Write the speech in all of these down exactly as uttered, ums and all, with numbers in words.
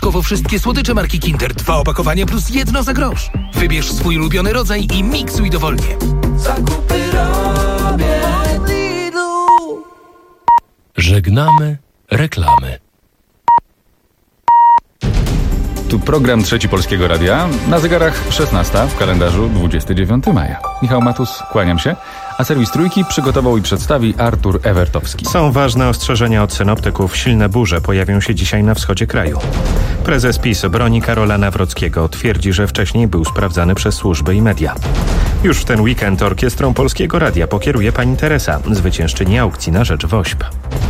Dodatkowo wszystkie słodycze marki Kinder. Dwa opakowania plus jedno za grosz. Wybierz swój ulubiony rodzaj i miksuj dowolnie. Zakupy robię. Żegnamy reklamy. Tu program Trzeci Polskiego Radia. Na zegarach szesnasta, w kalendarzu dwudziestego dziewiątego maja. Michał Matus, kłaniam się. A serwis Trójki przygotował i przedstawi Artur Ewertowski. Są ważne ostrzeżenia od synoptyków. Silne burze pojawią się dzisiaj na wschodzie kraju. Prezes PiS broni Karola Nawrockiego. Twierdzi, że wcześniej był sprawdzany przez służby i media. Już w ten weekend orkiestrą Polskiego Radia pokieruje pani Teresa, zwyciężczyni aukcji na rzecz WOŚP.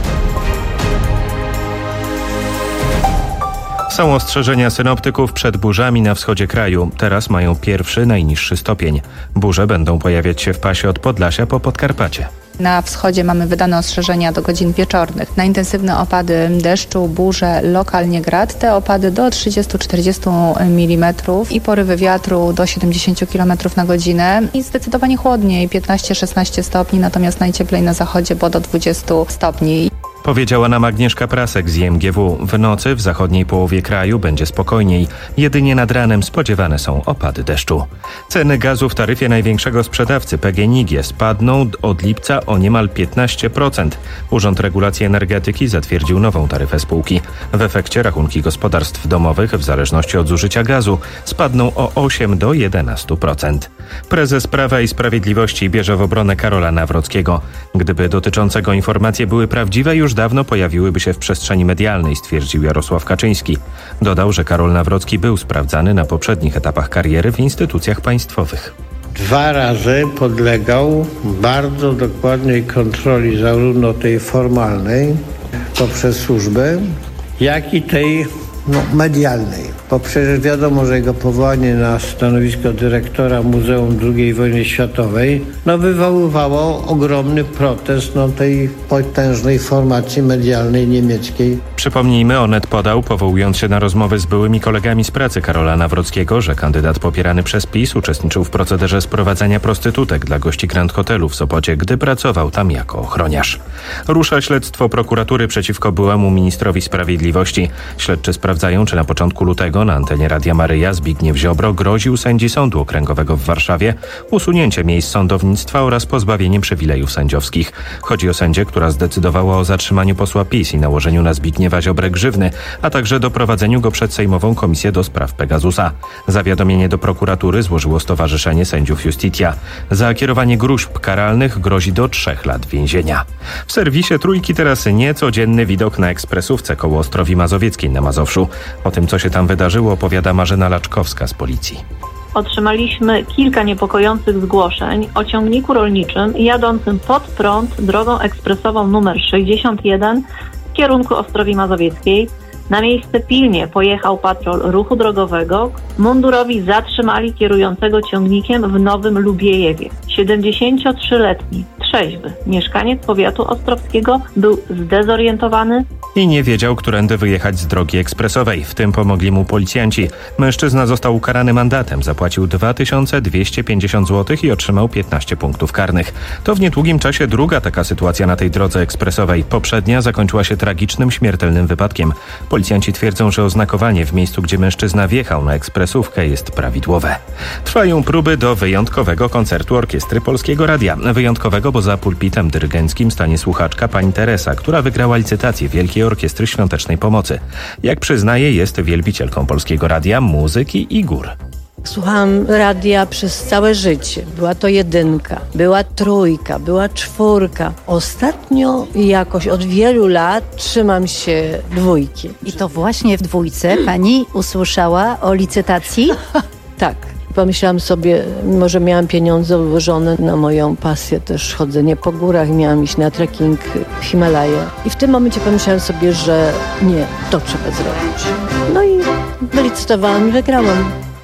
Są ostrzeżenia synoptyków przed burzami na wschodzie kraju. Teraz mają pierwszy, najniższy stopień. Burze będą pojawiać się w pasie od Podlasia po Podkarpacie. Na wschodzie mamy wydane ostrzeżenia do godzin wieczornych. Na intensywne opady deszczu, burze, lokalnie grad. Te opady do trzydziestu do czterdziestu milimetrów i porywy wiatru do siedemdziesięciu kilometrów na godzinę. I zdecydowanie chłodniej, piętnaście do szesnastu stopni, natomiast najcieplej na zachodzie, bo do dwudziestu stopni. Powiedziała nam Agnieszka Prasek z I M G W. W nocy w zachodniej połowie kraju będzie spokojniej. Jedynie nad ranem spodziewane są opady deszczu. Ceny gazu w taryfie największego sprzedawcy P G N I G spadną od lipca o niemal piętnaście procent. Urząd Regulacji Energetyki zatwierdził nową taryfę spółki. W efekcie rachunki gospodarstw domowych w zależności od zużycia gazu spadną o osiem do jedenastu procent. Prezes Prawa i Sprawiedliwości bierze w obronę Karola Nawrockiego. Gdyby dotyczące go informacje były prawdziwe, już dawno pojawiłyby się w przestrzeni medialnej, stwierdził Jarosław Kaczyński. Dodał, że Karol Nawrocki był sprawdzany na poprzednich etapach kariery w instytucjach państwowych. Dwa razy podlegał bardzo dokładnej kontroli, zarówno tej formalnej poprzez służbę, jak i tej no, medialnej. Bo przecież wiadomo, że jego powołanie na stanowisko dyrektora Muzeum drugiej wojny światowej no, wywoływało ogromny protest no, tej potężnej formacji medialnej niemieckiej. Przypomnijmy, Onet podał, powołując się na rozmowy z byłymi kolegami z pracy Karola Nawrockiego, że kandydat popierany przez PiS uczestniczył w procederze sprowadzania prostytutek dla gości Grand Hotelu w Sopocie, gdy pracował tam jako ochroniarz. Rusza śledztwo prokuratury przeciwko byłemu ministrowi sprawiedliwości. Śledczy sprawdzają, czy na początku lutego na antenie Radia Maryja Zbigniew Ziobro groził sędzi Sądu Okręgowego w Warszawie usunięcie miejsc sądownictwa oraz pozbawieniem przywilejów sędziowskich. Chodzi o sędzię, która zdecydowała o zatrzymaniu posła PiS i nałożeniu na Zbigniewa Ziobrę grzywny, a także doprowadzeniu go przed Sejmową Komisję do Spraw Pegasusa. Zawiadomienie do prokuratury złożyło Stowarzyszenie Sędziów Justitia. Za kierowanie gróźb karalnych grozi do trzech lat więzienia. W serwisie Trójki teraz niecodzienny widok na ekspresówce koło Ostrowi Mazowieckiej na Mazowszu. O tym, co się tam wydarzyło, opowiada Marzena Laczkowska z Policji. Otrzymaliśmy kilka niepokojących zgłoszeń o ciągniku rolniczym jadącym pod prąd drogą ekspresową numer sześćdziesiąt jeden w kierunku Ostrowi Mazowieckiej. Na miejsce pilnie pojechał patrol ruchu drogowego. Mundurowi zatrzymali kierującego ciągnikiem w Nowym Lubiejewie. siedemdziesięciotrzyletni, trzeźwy mieszkaniec powiatu ostrowskiego był zdezorientowany i nie wiedział, którędy wyjechać z drogi ekspresowej. W tym pomogli mu policjanci. Mężczyzna został ukarany mandatem, zapłacił dwa tysiące dwieście pięćdziesiąt złotych i otrzymał piętnaście punktów karnych. To w niedługim czasie druga taka sytuacja na tej drodze ekspresowej. Poprzednia zakończyła się tragicznym, śmiertelnym wypadkiem. Policjanci twierdzą, że oznakowanie w miejscu, gdzie mężczyzna wjechał na ekspresówkę, jest prawidłowe. Trwają próby do wyjątkowego koncertu Orkiestry Polskiego Radia. Wyjątkowego, bo za pulpitem dyrygenckim stanie słuchaczka pani Teresa, która wygrała licytację Wielkiej Orkiestry Świątecznej Pomocy. Jak przyznaje, jest wielbicielką Polskiego Radia, muzyki i gór. Słuchałam radia przez całe życie. Była to jedynka, była trójka, była czwórka. Ostatnio jakoś od wielu lat trzymam się dwójki. I to właśnie w dwójce pani usłyszała o licytacji? Tak. Pomyślałam sobie, może miałam pieniądze ułożone na moją pasję też chodzenie po górach, miałam iść na trekking w Himalaje. I w tym momencie pomyślałam sobie, że nie, to trzeba zrobić. No i wylicytowałam i wygrałam.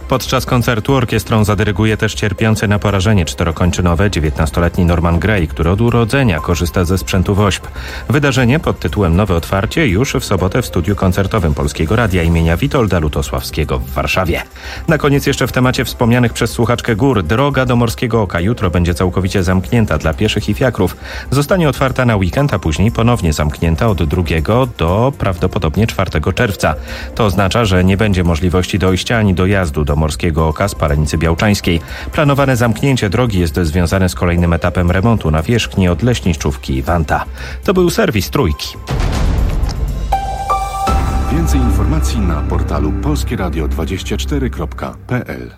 Podczas koncertu orkiestrą zadyryguje też cierpiący na porażenie czterokończynowe dziewiętnastoletni Norman Gray, który od urodzenia korzysta ze sprzętu wośp. Wydarzenie pod tytułem Nowe Otwarcie już w sobotę w studiu koncertowym Polskiego Radia imienia Witolda Lutosławskiego w Warszawie. Na koniec jeszcze w temacie wspomnianych przez słuchaczkę gór. Droga do Morskiego Oka jutro będzie całkowicie zamknięta dla pieszych i fiakrów. Zostanie otwarta na weekend, a później ponownie zamknięta od drugiego do prawdopodobnie czwartego czerwca. To oznacza, że nie będzie możliwości dojścia ani dojazdu do Morskiego Oka z Palenicy Białczańskiej. Planowane zamknięcie drogi jest związane z kolejnym etapem remontu nawierzchni od Leśniczówki i Wanta. To był serwis Trójki. Więcej informacji na portalu polskie radio dwadzieścia cztery kropka p l.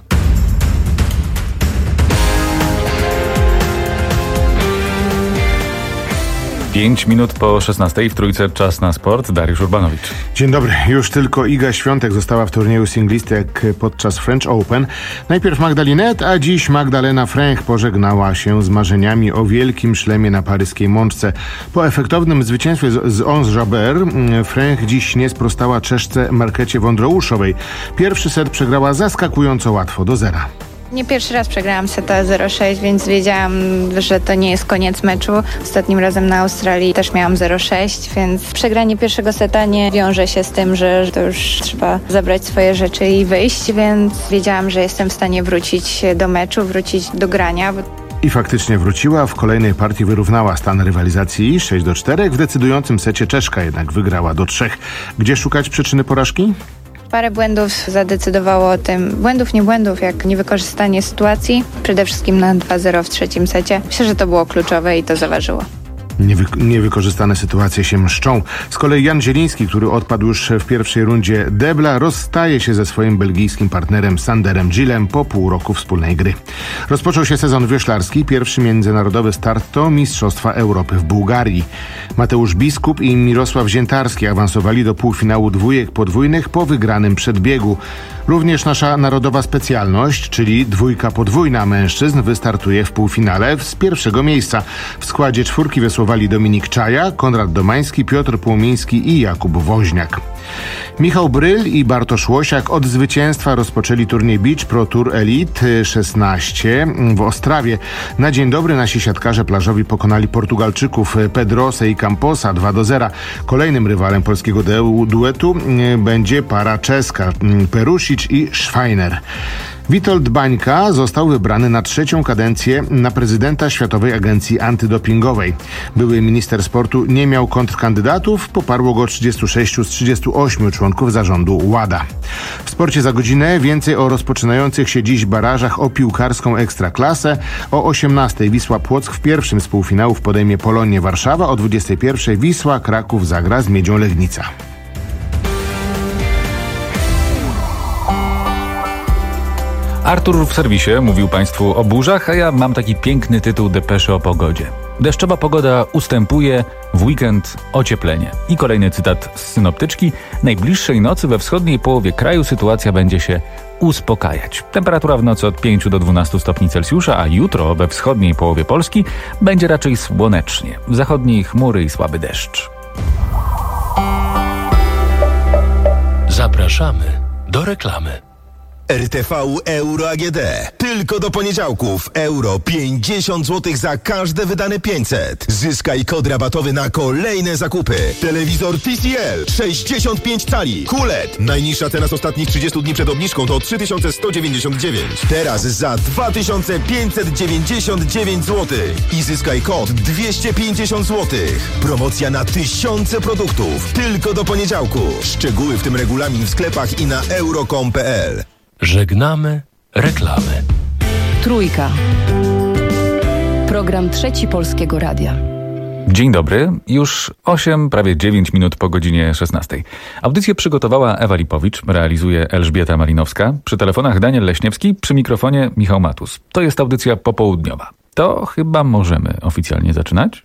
Pięć minut po szesnastej w Trójce czas na sport. Dariusz Urbanowicz. Dzień dobry. Już tylko Iga Świątek została w turnieju singlistek podczas French Open. Najpierw Magdalinet, a dziś Magdalena Fręch pożegnała się z marzeniami o wielkim szlemie na paryskiej Mączce. Po efektownym zwycięstwie z Ons Jabeur Fręch dziś nie sprostała Czeszce Markecie Wondrouszowej. Pierwszy set przegrała zaskakująco łatwo, do zera. Nie pierwszy raz przegrałam seta zero sześć, więc wiedziałam, że to nie jest koniec meczu. Ostatnim razem na Australii też miałam zero sześć, więc przegranie pierwszego seta nie wiąże się z tym, że to już trzeba zabrać swoje rzeczy i wyjść, więc wiedziałam, że jestem w stanie wrócić do meczu, wrócić do grania. I faktycznie wróciła. W kolejnej partii wyrównała stan rywalizacji sześć do czterech. W decydującym secie Czeszka jednak wygrała do trzech. Gdzie szukać przyczyny porażki? Parę błędów zadecydowało o tym. Błędów, nie błędów, jak niewykorzystanie sytuacji. Przede wszystkim na dwa zero w trzecim secie. Myślę, że to było kluczowe i to zaważyło. Niewy- niewykorzystane sytuacje się mszczą. Z kolei Jan Zieliński, który odpadł już w pierwszej rundzie debla, rozstaje się ze swoim belgijskim partnerem Sanderem Gillem po pół roku wspólnej gry. Rozpoczął się sezon wioślarski. Pierwszy międzynarodowy start to Mistrzostwa Europy w Bułgarii. Mateusz Biskup i Mirosław Ziętarski awansowali do półfinału dwójek podwójnych po wygranym przedbiegu. Również nasza narodowa specjalność, czyli dwójka podwójna mężczyzn, wystartuje w półfinale z pierwszego miejsca. W składzie czwórki wiosłowali Dominik Czaja, Konrad Domański, Piotr Płomiński i Jakub Woźniak. Michał Bryl i Bartosz Łosiak od zwycięstwa rozpoczęli turniej Beach Pro Tour Elite szesnaście w Ostrawie. Na dzień dobry nasi siatkarze plażowi pokonali Portugalczyków Pedrosa i Camposa dwa do zera. Kolejnym rywalem polskiego du- duetu będzie para czeska Perusic i Schweiner. Witold Bańka został wybrany na trzecią kadencję na prezydenta Światowej Agencji Antydopingowej. Były minister sportu nie miał kontrkandydatów, poparło go trzydziestu sześciu z trzydziestu ośmiu członków zarządu WADA. W sporcie za godzinę więcej o rozpoczynających się dziś barażach o piłkarską ekstraklasę. O osiemnastej Wisła Płock w pierwszym z półfinałów podejmie Polonię Warszawa, o dwudziestej pierwszej Wisła Kraków zagra z Miedzią Legnica. Artur w serwisie mówił Państwu o burzach, a ja mam taki piękny tytuł depeszy o pogodzie. Deszczowa pogoda ustępuje, w weekend ocieplenie. I kolejny cytat z synoptyczki. Najbliższej nocy we wschodniej połowie kraju sytuacja będzie się uspokajać. Temperatura w nocy od pięciu do dwunastu stopni Celsjusza, a jutro we wschodniej połowie Polski będzie raczej słonecznie. W zachodniej chmury i słaby deszcz. Zapraszamy do reklamy. R T V Euro A G D. Tylko do poniedziałków. Euro pięćdziesiąt złotych za każde wydane pięćset. Zyskaj kod rabatowy na kolejne zakupy. Telewizor T C L sześćdziesiąt pięć cali. Q L E D. Najniższa cena z ostatnich trzydziestu dni przed obniżką to trzy tysiące sto dziewięćdziesiąt dziewięć. Teraz za dwa tysiące pięćset dziewięćdziesiąt dziewięć złotych. I zyskaj kod dwieście pięćdziesiąt złotych. Promocja na tysiące produktów. Tylko do poniedziałku. Szczegóły, w tym regulamin w sklepach i na euro kropka com kropka p l. Żegnamy reklamy. Trójka. Program Trzeci Polskiego Radia. Dzień dobry, już osiem, prawie dziewięć minut po godzinie szesnastej. Audycję przygotowała Ewa Lipowicz, realizuje Elżbieta Malinowska, przy telefonach Daniel Leśniewski, przy mikrofonie Michał Matus. To jest audycja popołudniowa. To chyba możemy oficjalnie zaczynać?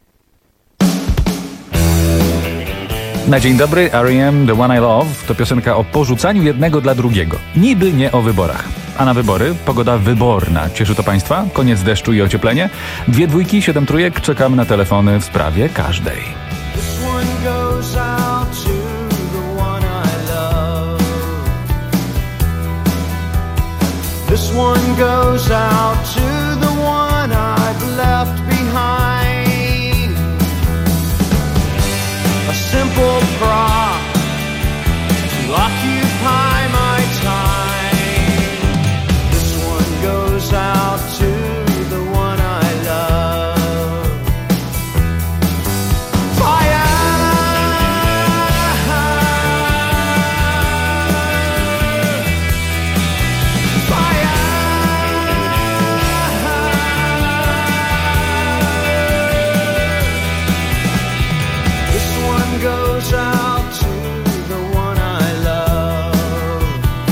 Na dzień dobry, R E M The One I Love to piosenka o porzucaniu jednego dla drugiego. Niby nie o wyborach. A na wybory? Pogoda wyborna. Cieszy to Państwa? Koniec deszczu i ocieplenie? Dwie dwójki, siedem trójek. Czekamy na telefony w sprawie każdej. one goes out to the one I've left behind. A simple prop to occupy my time. This one goes out to the one I love. Fire! Goes out to the one I love.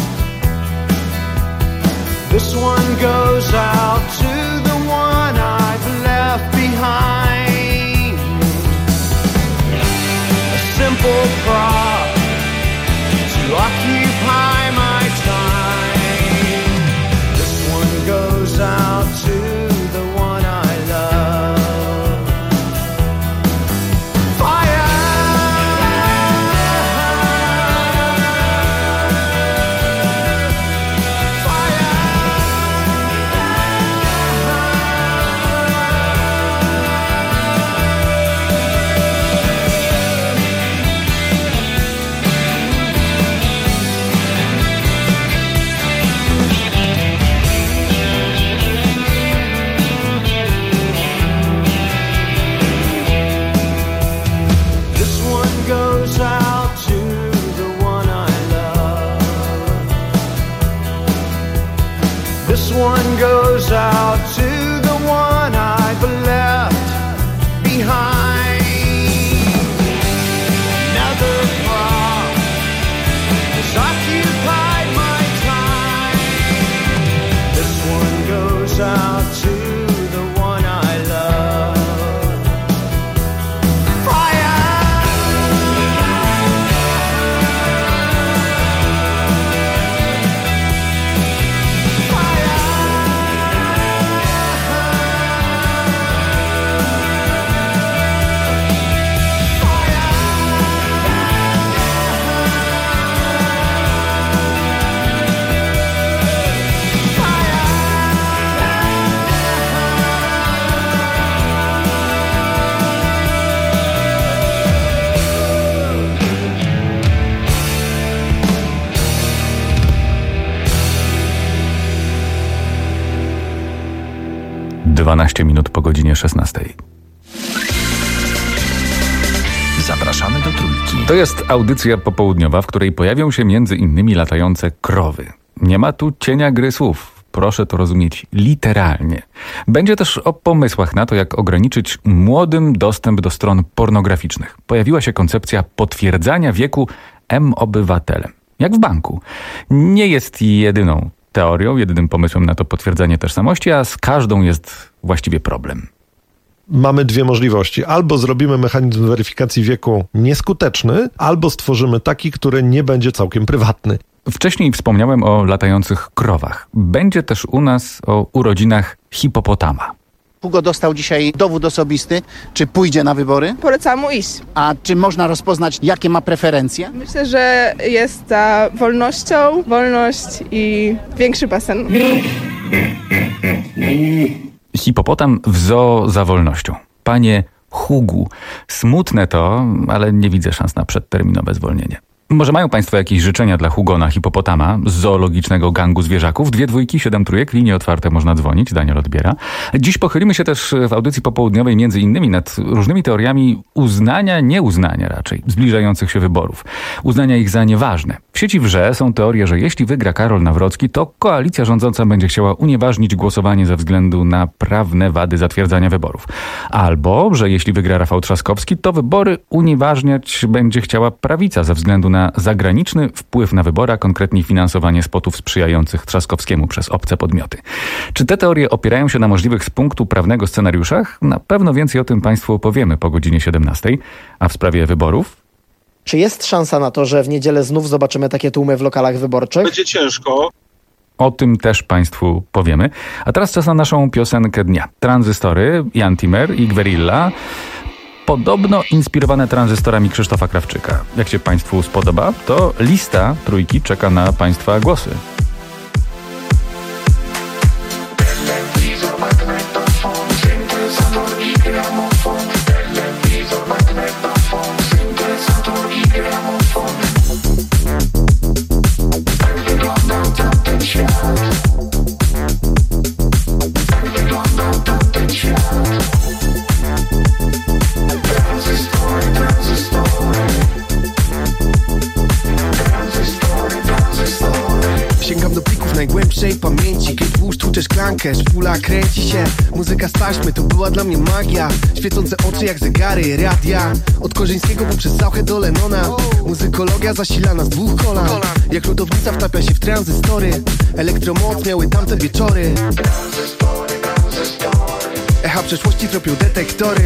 This one goes out to the one I've left behind. A simple prop to occupy my time. This one goes out to the one I love. Goes out to the one I love. This one goes out to the one I've left behind. Another prop has occupied my time. This one goes out to the one I love. dwanaście minut po godzinie szesnastej. Zapraszamy do Trójki. To jest audycja popołudniowa, w której pojawią się między innymi latające krowy. Nie ma tu cienia gry słów. Proszę to rozumieć literalnie. Będzie też o pomysłach na to, jak ograniczyć młodym dostęp do stron pornograficznych. Pojawiła się koncepcja potwierdzania wieku M-obywatelem. Jak w banku. Nie jest jedyną teorią, jedynym pomysłem na to potwierdzenie tożsamości, a z każdą jest właściwie problem. Mamy dwie możliwości. Albo zrobimy mechanizm weryfikacji wieku nieskuteczny, albo stworzymy taki, który nie będzie całkiem prywatny. Wcześniej wspomniałem o latających krowach. Będzie też u nas o urodzinach hipopotama. Hugo dostał dzisiaj dowód osobisty. Czy pójdzie na wybory? Polecam mu iść. A czy można rozpoznać, jakie ma preferencje? Myślę, że jest za wolnością, wolność i większy basen. Hipopotam w zoo za wolnością. Panie Hugu, smutne to, ale nie widzę szans na przedterminowe zwolnienie. Może mają Państwo jakieś życzenia dla Hugona hipopotama z zoologicznego gangu zwierzaków? Dwie dwójki, siedem trójek, linie otwarte, można dzwonić, Daniel odbiera. Dziś pochylimy się też w audycji popołudniowej między innymi nad różnymi teoriami uznania, nieuznania raczej, zbliżających się wyborów. Uznania ich za nieważne. W sieci wrze są teorie, że jeśli wygra Karol Nawrocki, to koalicja rządząca będzie chciała unieważnić głosowanie ze względu na prawne wady zatwierdzania wyborów. Albo, że jeśli wygra Rafał Trzaskowski, to wybory unieważniać będzie chciała prawica ze względu na zagraniczny wpływ na wybory, a konkretnie finansowanie spotów sprzyjających Trzaskowskiemu przez obce podmioty. Czy te teorie opierają się na możliwych z punktu prawnego scenariuszach? Na pewno więcej o tym Państwu opowiemy po godzinie siedemnastej. A w sprawie wyborów? Czy jest szansa na to, że w niedzielę znów zobaczymy takie tłumy w lokalach wyborczych? Będzie ciężko. O tym też Państwu powiemy. A teraz czas na naszą piosenkę dnia. Tranzystory, Jan Timmer i Gwerilla. Podobno inspirowane tranzystorami Krzysztofa Krawczyka. Jak się Państwu spodoba, to lista Trójki czeka na Państwa głosy. Sięgam do plików najgłębszej pamięci. Kiedy włóż tłuczesz klankę, szpula kręci się. Muzyka z taśmy, to była dla mnie magia. Świecące oczy jak zegary, radia. Od Korzyńskiego poprzez Sauchę do Lennona. Muzykologia zasilana z dwóch kolan. Jak lodownica wtapia się w tranzystory. Elektromoc miały tamte wieczory. Echa przeszłości tropią detektory.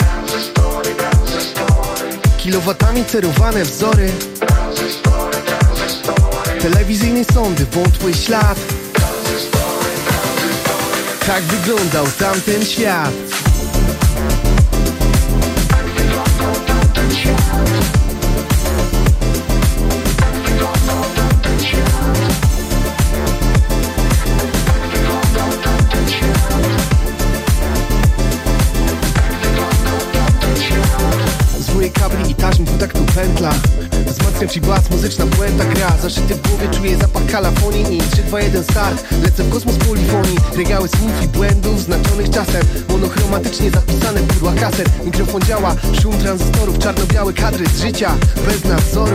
Kilowatami cerowane wzory. Telewizyjnej sondy, wątły ślad. Tak wyglądał tamten świat. Zwoje kabli i taśm, tak tu pętla. Wzmacniam ci bas, muzyczna błęda gra. Zaszyty w głowie czuję zapach kalafonii. I trzy, dwa, jeden start, lecę w kosmos polifonii. Regały słów i błędów znaczonych czasem. Monochromatycznie zapisane pudła kaset. Mikrofon działa, szum tranzystorów. Czarno-białe kadry z życia, bez nadzoru.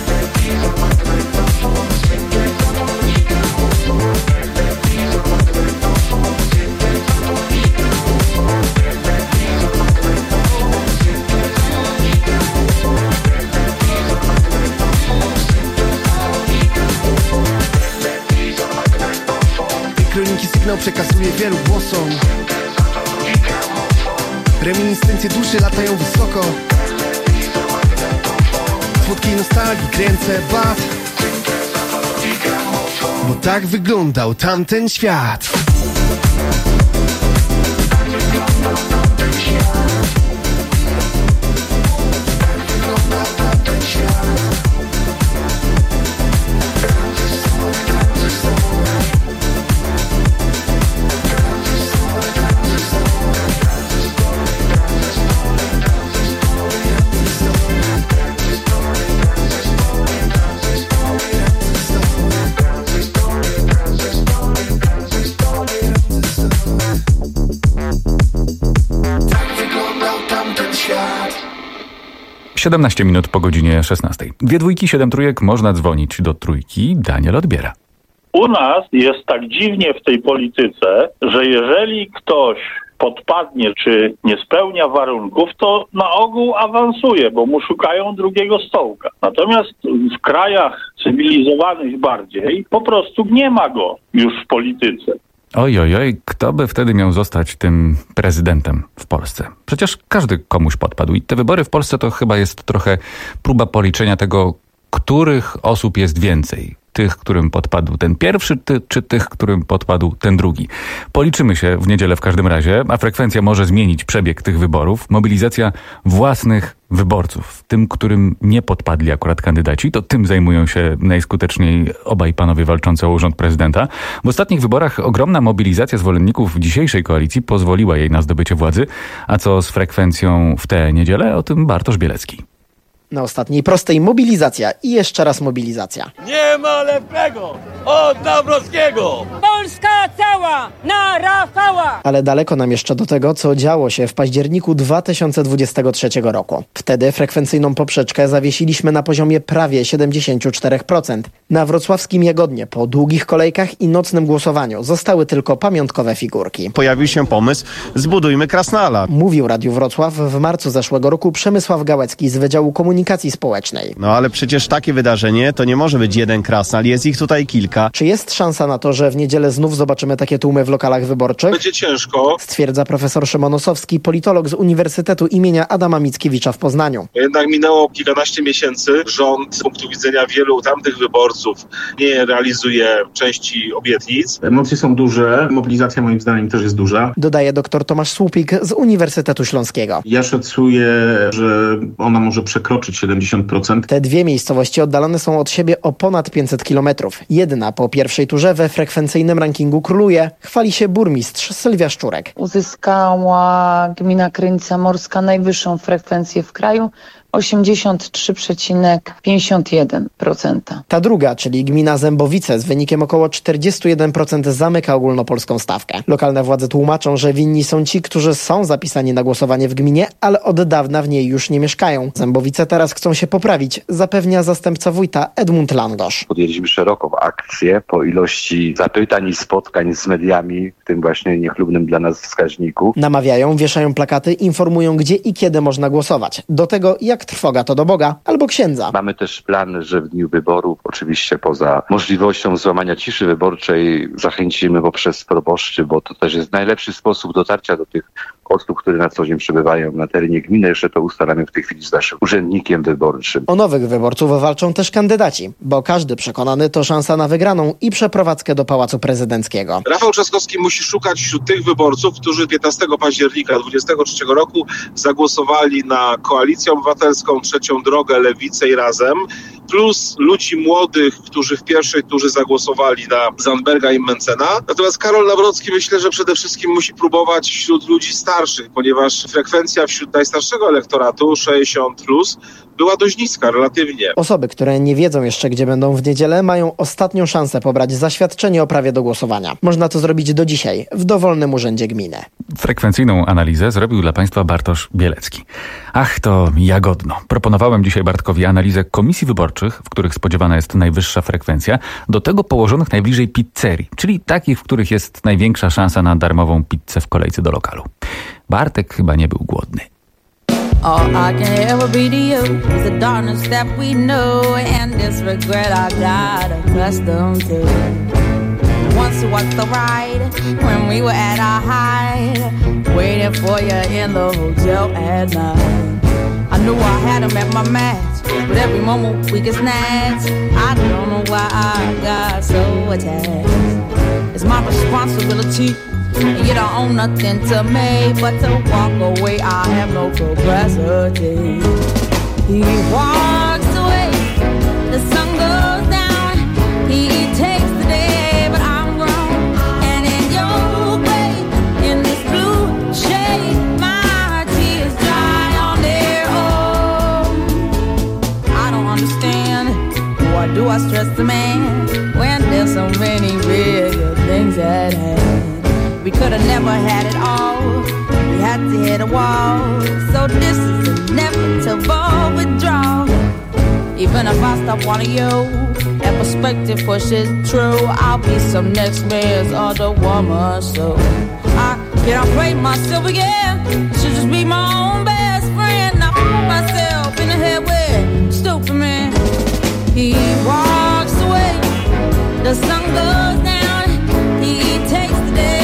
Kroniki sygnał przekazuje wielu głosom. Reminiscencje duszy latają wysoko. Słodkiej nostalgii kręcę bas. Bo tak wyglądał tamten świat. siedemnaście minut po godzinie szesnastej. Dwie dwójki, siedem trójek, można dzwonić do trójki. Daniel odbiera. U nas jest tak dziwnie w tej polityce, że jeżeli ktoś podpadnie czy nie spełnia warunków, to na ogół awansuje, bo mu szukają drugiego stołka. Natomiast w krajach cywilizowanych bardziej po prostu nie ma go już w polityce. Oj, oj, oj, kto by wtedy miał zostać tym prezydentem w Polsce? Przecież każdy komuś podpadł i te wybory w Polsce to chyba jest trochę próba policzenia tego, których osób jest więcej. Tych, którym podpadł ten pierwszy, ty, czy tych, którym podpadł ten drugi. Policzymy się w niedzielę w każdym razie, a frekwencja może zmienić przebieg tych wyborów. Mobilizacja własnych wyborców, tym, którym nie podpadli akurat kandydaci, to tym zajmują się najskuteczniej obaj panowie walczący o urząd prezydenta. W ostatnich wyborach ogromna mobilizacja zwolenników dzisiejszej koalicji pozwoliła jej na zdobycie władzy. A co z frekwencją w tę niedzielę? O tym Bartosz Bielecki. Na ostatniej prostej mobilizacja i jeszcze raz mobilizacja. Nie ma lepszego od Dąbrowskiego! Polska cała na Rafała! Ale daleko nam jeszcze do tego, co działo się w październiku dwa tysiące dwudziestego trzeciego roku. Wtedy frekwencyjną poprzeczkę zawiesiliśmy na poziomie prawie siedemdziesiąt cztery procent. Na wrocławskim Jagodnie po długich kolejkach i nocnym głosowaniu zostały tylko pamiątkowe figurki. Pojawił się pomysł, zbudujmy Krasnala. Mówił Radiu Wrocław w marcu zeszłego roku Przemysław Gałecki z Wydziału Komunikacji Społecznej. No ale przecież takie wydarzenie to nie może być jeden Krasnal, jest ich tutaj kilka. Czy jest szansa na to, że w niedzielę znów zobaczymy takie tłumy w lokalach wyborczych? Będzie ciężko. Stwierdza profesor Szymon Osowski, politolog z Uniwersytetu imienia Adama Mickiewicza w Poznaniu. Jednak minęło kilkanaście miesięcy. Rząd z punktu widzenia wielu tamtych wyborców nie realizuje części obietnic. Emocje są duże, mobilizacja moim zdaniem też jest duża. Dodaje dr Tomasz Słupik z Uniwersytetu Śląskiego. Ja szacuję, że ona może przekroczyć siedemdziesiąt procent. Te dwie miejscowości oddalone są od siebie o ponad pięćset kilometrów. Jedna po pierwszej turze we frekwencyjnym rankingu króluje. Chwali się burmistrz Sylwia Szczurek. Uzyskała gmina Krynica Morska najwyższą frekwencję w kraju, osiemdziesiąt trzy przecinek pięćdziesiąt jeden procent. Ta druga, czyli gmina Zębowice, z wynikiem około czterdzieści jeden procent zamyka ogólnopolską stawkę. Lokalne władze tłumaczą, że winni są ci, którzy są zapisani na głosowanie w gminie, ale od dawna w niej już nie mieszkają. Zębowice teraz chcą się poprawić, zapewnia zastępca wójta Edmund Langosz. Podjęliśmy szeroką akcję po ilości zapytań i spotkań z mediami, w tym właśnie niechlubnym dla nas wskaźniku. Namawiają, wieszają plakaty, informują gdzie i kiedy można głosować. Do tego jak trwoga to do Boga albo księdza. Mamy też plan, że w dniu wyborów, oczywiście poza możliwością złamania ciszy wyborczej, zachęcimy poprzez proboszczy, bo to też jest najlepszy sposób dotarcia do tych osób, które na co dzień przebywają na terenie gminy. Jeszcze to ustalamy w tej chwili z naszym urzędnikiem wyborczym. O nowych wyborców walczą też kandydaci, bo każdy przekonany to szansa na wygraną i przeprowadzkę do Pałacu Prezydenckiego. Rafał Trzaskowski musi szukać wśród tych wyborców, którzy piętnastego października dwudziestego trzeciego roku zagłosowali na Koalicję Obywatelską, Trzecią Drogę, Lewicę i Razem, plus ludzi młodych, którzy w pierwszej turze zagłosowali na Zandberga i Mencena. Natomiast Karol Nawrocki myślę, że przede wszystkim musi próbować wśród ludzi starszych, ponieważ frekwencja wśród najstarszego elektoratu, sześćdziesiąt plus, była dość niska relatywnie. Osoby, które nie wiedzą jeszcze, gdzie będą w niedzielę, mają ostatnią szansę pobrać zaświadczenie o prawie do głosowania. Można to zrobić do dzisiaj w dowolnym urzędzie gminy. Frekwencyjną analizę zrobił dla Państwa Bartosz Bielecki. Ach, to jagodno. Proponowałem dzisiaj Bartkowi analizę komisji wyborczych, w których spodziewana jest najwyższa frekwencja, do tego położonych najbliżej pizzerii, czyli takich, w których jest największa szansa na darmową pizzę w kolejce do lokalu. Bartek chyba nie był głodny. All I can ever be to you is the darkness that we know and this regret I got accustomed to. Once it was the ride when we were at our height, waiting for you in the hotel at night. I knew I had him at my match, but every moment we get snatched. I don't know why I got so attached. It's my responsibility. You don't own nothing to me, but to walk away I have no capacity. He walks away, the sun goes down. He takes the day, but I'm grown. And in your way, in this blue shade, my tears dry on their own. I don't understand, why do I stress the man when there's so many bigger things at hand? We could have never had it all. We had to hit a wall. So this is inevitable withdrawal. Even if I stop wanting you, that perspective pushes true. I'll be some next man's other woman. So I can't break myself again. I should just be my own best friend. I put myself in the head with stupid man. He walks away. The sun goes down. He takes the day.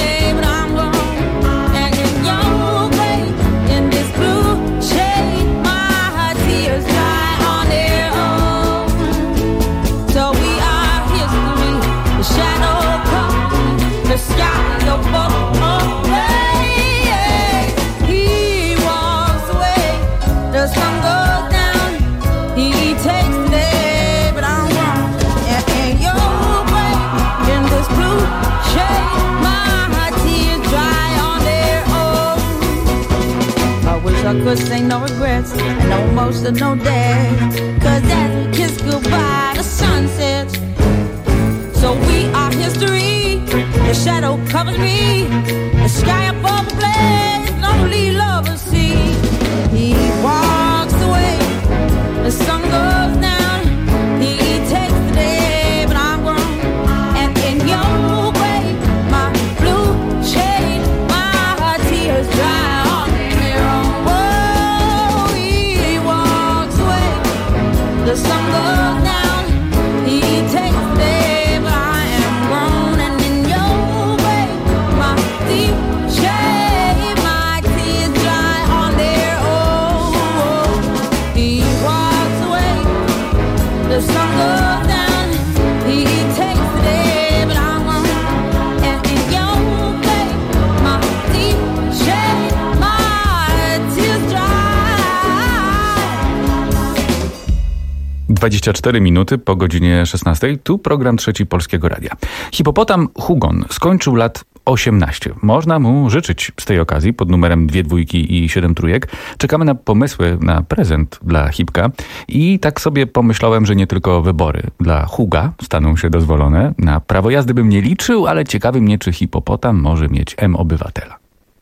The sky is above away. He walks away. The sun goes down. He takes the day, but I'm wrong. And, and you're right in this blue shade. My tears dry on their own. I wish I could say no regrets and no emotional death. Cause as we kiss goodbye, the sun sets. So we are history. The shadow covers me. The sky above the blaze, lonely lovers see. He walks away. The sun goes down. He takes the day, but I'm grown. And in your way, my blue shade, my tears dry on their own. Oh, he walks away. The sun goes down. He takes the day. dwadzieścia cztery minuty po godzinie szesnastej. Tu program Trzeci Polskiego Radia. Hipopotam Hugon skończył lat osiemnaście. Można mu życzyć z tej okazji pod numerem dwie dwójki i siedem trójek. Czekamy na pomysły na prezent dla Hipka i tak sobie pomyślałem, że nie tylko wybory dla Huga staną się dozwolone. Na prawo jazdy bym nie liczył, ale ciekawy mnie, czy hipopotam może mieć M-obywatela.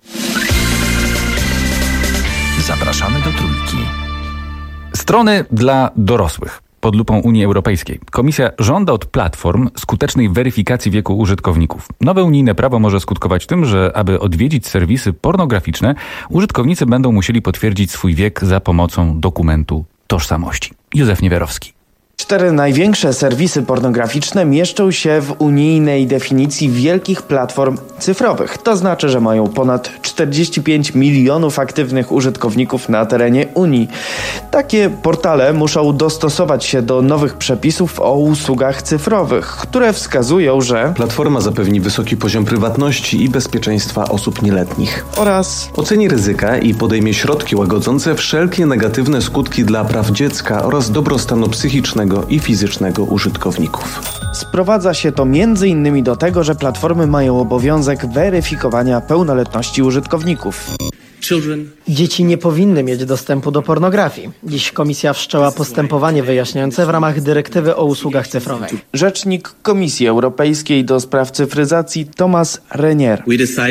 Zapraszamy do Trójki. Strony dla dorosłych. Pod lupą Unii Europejskiej. Komisja żąda od platform skutecznej weryfikacji wieku użytkowników. Nowe unijne prawo może skutkować tym, że aby odwiedzić serwisy pornograficzne, użytkownicy będą musieli potwierdzić swój wiek za pomocą dokumentu tożsamości. Józef Niewiarowski. Cztery największe serwisy pornograficzne mieszczą się w unijnej definicji wielkich platform cyfrowych. To znaczy, że mają ponad czterdzieści pięć milionów aktywnych użytkowników na terenie Unii. Takie portale muszą dostosować się do nowych przepisów o usługach cyfrowych, które wskazują, że platforma zapewni wysoki poziom prywatności i bezpieczeństwa osób nieletnich oraz oceni ryzyka i podejmie środki łagodzące wszelkie negatywne skutki dla praw dziecka oraz dobrostanu psychicznego i fizycznego użytkowników. Sprowadza się to między innymi do tego, że platformy mają obowiązek weryfikowania pełnoletności użytkowników. Dzieci nie powinny mieć dostępu do pornografii. Dziś Komisja wszczęła postępowanie wyjaśniające w ramach dyrektywy o usługach cyfrowych. Rzecznik Komisji Europejskiej do spraw cyfryzacji Thomas Renier.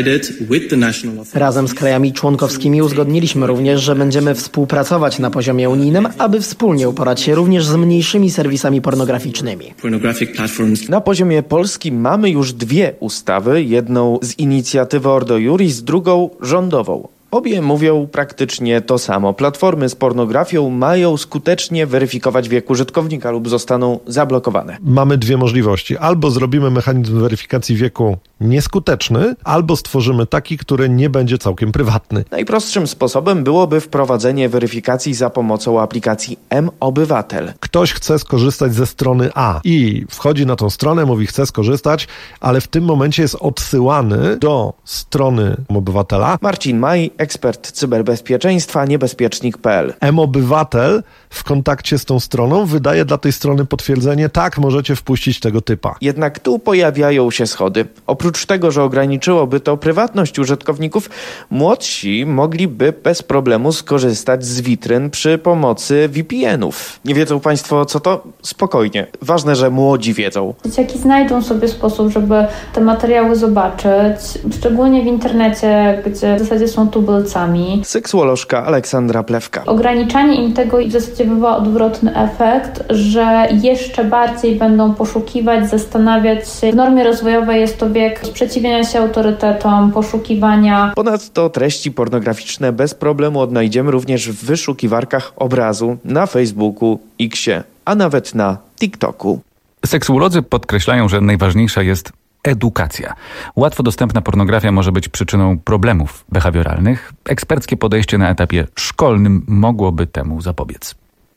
Razem z krajami członkowskimi uzgodniliśmy również, że będziemy współpracować na poziomie unijnym, aby wspólnie uporać się również z mniejszymi serwisami pornograficznymi. Na poziomie polskim mamy już dwie ustawy, jedną z inicjatywy Ordo Iuris, drugą rządową. Obie mówią praktycznie to samo. Platformy z pornografią mają skutecznie weryfikować wiek użytkownika lub zostaną zablokowane. Mamy dwie możliwości. Albo zrobimy mechanizm weryfikacji wieku nieskuteczny, albo stworzymy taki, który nie będzie całkiem prywatny. Najprostszym sposobem byłoby wprowadzenie weryfikacji za pomocą aplikacji M-Obywatel. Ktoś chce skorzystać ze strony A i wchodzi na tą stronę, mówi chce skorzystać, ale w tym momencie jest odsyłany do strony M-Obywatela. Marcin Maj, ekspert cyberbezpieczeństwa, niebezpiecznik kropka p l. M-Obywatel w kontakcie z tą stroną wydaje dla tej strony potwierdzenie, tak, możecie wpuścić tego typa. Jednak tu pojawiają się schody. Oprócz tego, że ograniczyłoby to prywatność użytkowników, młodsi mogliby bez problemu skorzystać z witryn przy pomocy V P N-ów. Nie wiedzą Państwo, co to? Spokojnie. Ważne, że młodzi wiedzą. Dzieciaki znajdą sobie sposób, żeby te materiały zobaczyć, szczególnie w internecie, gdzie w zasadzie są tubylcami. Seksuolożka Aleksandra Plewka. Ograniczanie im tego w zasadzie wywoła odwrotny efekt, że jeszcze bardziej będą poszukiwać, zastanawiać się. W normie rozwojowej jest to wiek sprzeciwiania się autorytetom, poszukiwania. Ponadto treści pornograficzne bez problemu odnajdziemy również w wyszukiwarkach obrazu na Facebooku, Xie, a nawet na TikToku. Seksuolodzy podkreślają, że najważniejsza jest edukacja. Łatwo dostępna pornografia może być przyczyną problemów behawioralnych. Eksperckie podejście na etapie szkolnym mogłoby temu zapobiec.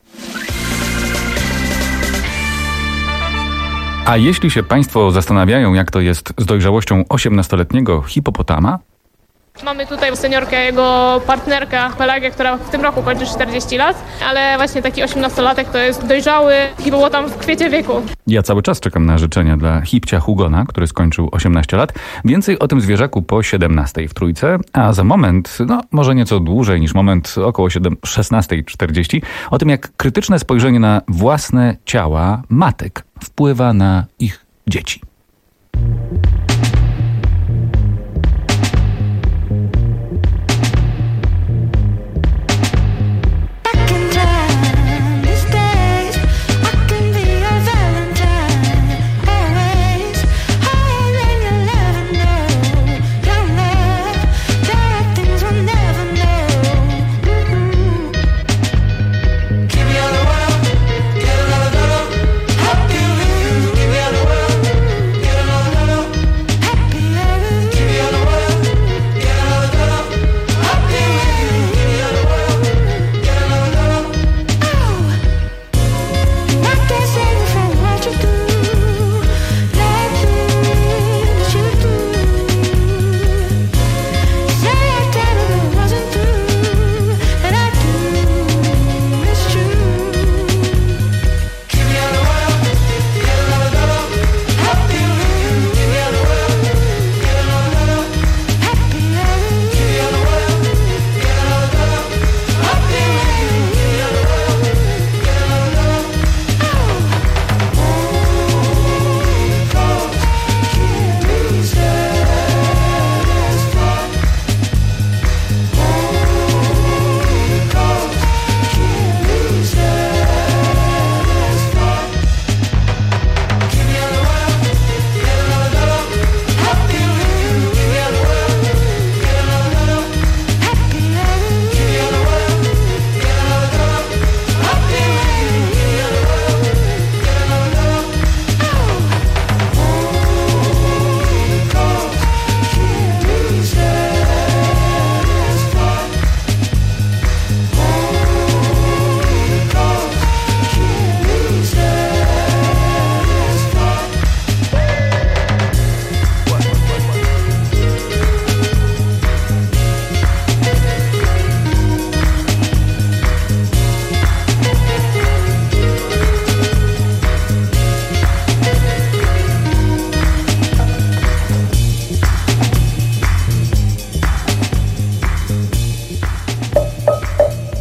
A jeśli się Państwo zastanawiają, jak to jest z dojrzałością osiemnastoletniego hipopotama, mamy tutaj seniorkę, jego partnerkę Pelagię, która w tym roku kończy czterdzieści lat, ale właśnie taki osiemnastolatek to jest dojrzały hipopotam w kwiecie wieku. Ja cały czas czekam na życzenia dla hipcia Hugona, który skończył osiemnaście lat. Więcej o tym zwierzaku po siedemnastej w Trójce, a za moment, no może nieco dłużej niż moment, około szesnasta czterdzieści, o tym, jak krytyczne spojrzenie na własne ciała matek wpływa na ich dzieci.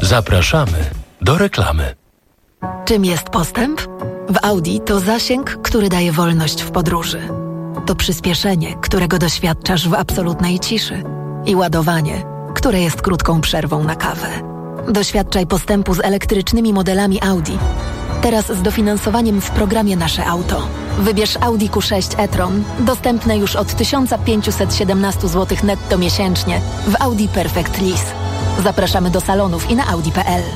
Zapraszamy do reklamy. Czym jest postęp? W Audi to zasięg, który daje wolność w podróży. To przyspieszenie, którego doświadczasz w absolutnej ciszy. I ładowanie, które jest krótką przerwą na kawę. Doświadczaj postępu z elektrycznymi modelami Audi. Teraz z dofinansowaniem w programie Nasze Auto. Wybierz Audi Q sześć e-tron, dostępne już od tysiąc pięćset siedemnaście złotych netto miesięcznie w Audi Perfect Lease. Zapraszamy do salonów i na audi kropka p l.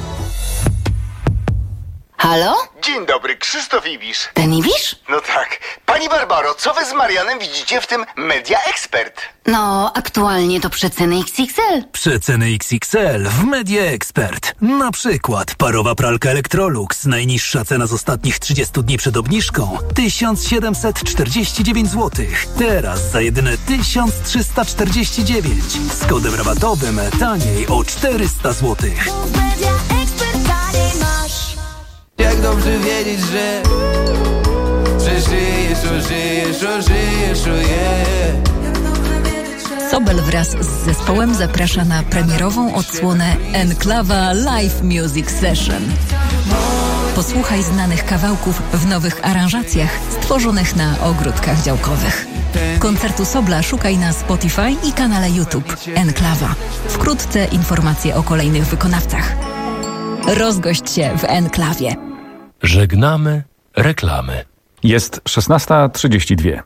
Halo? Dzień dobry, Krzysztof Iwisz. Ten Iwisz? No tak. Pani Barbaro, co wy z Marianem widzicie w tym Media Expert? No, aktualnie to przeceny X X L. Przeceny X X L w Media Expert. Na przykład parowa pralka Electrolux. Najniższa cena z ostatnich trzydziestu dni przed obniżką tysiąc siedemset czterdzieści dziewięć złotych. Teraz za jedyne tysiąc trzysta czterdzieści dziewięć. Z kodem rabatowym taniej o czterysta złotych. Jak dobrze wiedzieć, że Że żyjesz, o żyjesz, o żyjesz, o je. Sobel wraz z zespołem zaprasza na premierową odsłonę Enklawa Live Music Session. Posłuchaj znanych kawałków w nowych aranżacjach stworzonych na ogródkach działkowych. Koncertu Sobla szukaj na Spotify i kanale YouTube Enklawa. Wkrótce informacje o kolejnych wykonawcach. Rozgość się w Enklawie. Żegnamy reklamy. Jest szesnasta trzydzieści dwa.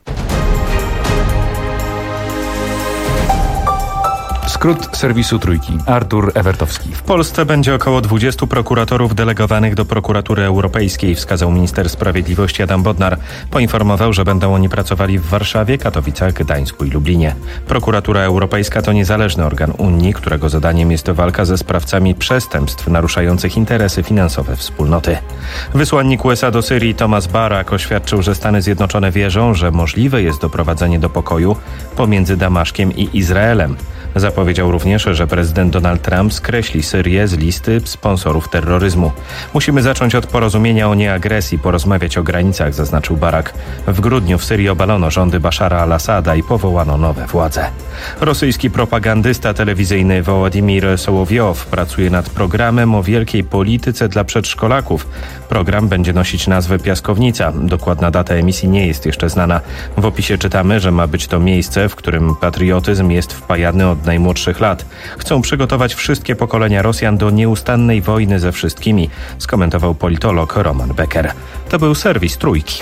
Skrót serwisu Trójki. Artur Ewertowski. W Polsce będzie około dwudziestu prokuratorów delegowanych do Prokuratury Europejskiej, wskazał minister sprawiedliwości Adam Bodnar. Poinformował, że będą oni pracowali w Warszawie, Katowicach, Gdańsku i Lublinie. Prokuratura Europejska to niezależny organ Unii, którego zadaniem jest walka ze sprawcami przestępstw naruszających interesy finansowe wspólnoty. Wysłannik U S A do Syrii Thomas Barak oświadczył, że Stany Zjednoczone wierzą, że możliwe jest doprowadzenie do pokoju pomiędzy Damaszkiem i Izraelem. Zapowiedział również, że prezydent Donald Trump skreśli Syrię z listy sponsorów terroryzmu. Musimy zacząć od porozumienia o nieagresji, porozmawiać o granicach, zaznaczył Barak. W grudniu w Syrii obalono rządy Bashara al-Assada i powołano nowe władze. Rosyjski propagandysta telewizyjny Wołodymyr Sołowiow pracuje nad programem o wielkiej polityce dla przedszkolaków. Program będzie nosić nazwę Piaskownica. Dokładna data emisji nie jest jeszcze znana. W opisie czytamy, że ma być to miejsce, w którym patriotyzm jest wpajany od najmłodszych lat. Chcą przygotować wszystkie pokolenia Rosjan do nieustannej wojny ze wszystkimi, skomentował politolog Roman Becker. To był serwis Trójki.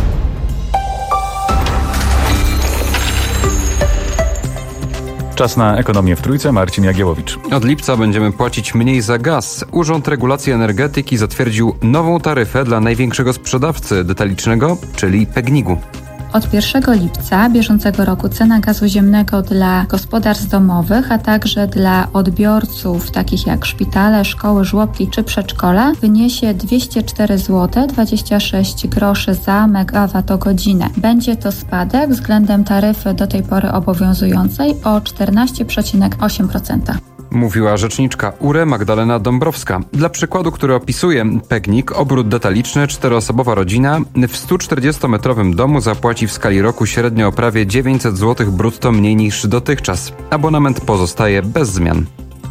Czas na ekonomię w Trójce. Marcin Jagiełowicz. Od lipca będziemy płacić mniej za gaz. Urząd Regulacji Energetyki zatwierdził nową taryfę dla największego sprzedawcy detalicznego, czyli Pegnigu. Od pierwszego lipca bieżącego roku cena gazu ziemnego dla gospodarstw domowych, a także dla odbiorców takich jak szpitale, szkoły, żłobki czy przedszkola wyniesie dwieście cztery złote dwadzieścia sześć groszy za megawattogodzinę. Będzie to spadek względem taryfy do tej pory obowiązującej o czternaście przecinek osiem procent. Mówiła rzeczniczka U R E Magdalena Dąbrowska. Dla przykładu, który opisuje Pegnik, obrót detaliczny, czteroosobowa rodzina w stu czterdziestometrowym domu zapłaci w skali roku średnio o prawie dziewięćset złotych brutto mniej niż dotychczas. Abonament pozostaje bez zmian.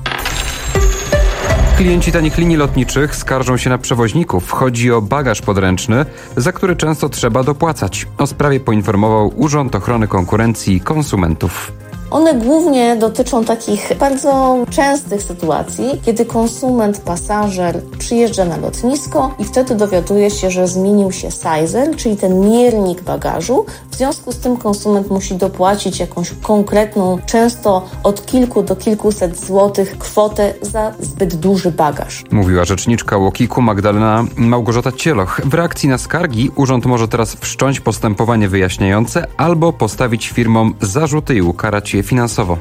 Klienci tanich linii lotniczych skarżą się na przewoźników. Chodzi o bagaż podręczny, za który często trzeba dopłacać. O sprawie poinformował Urząd Ochrony Konkurencji i Konsumentów. One głównie dotyczą takich bardzo częstych sytuacji, kiedy konsument, pasażer przyjeżdża na lotnisko i wtedy dowiaduje się, że zmienił się sizer, czyli ten miernik bagażu. W związku z tym konsument musi dopłacić jakąś konkretną, często od kilku do kilkuset złotych kwotę za zbyt duży bagaż. Mówiła rzeczniczka łokiku Magdalena Małgorzata Cieloch. W reakcji na skargi urząd może teraz wszcząć postępowanie wyjaśniające albo postawić firmom zarzuty i ukarać je finansowo.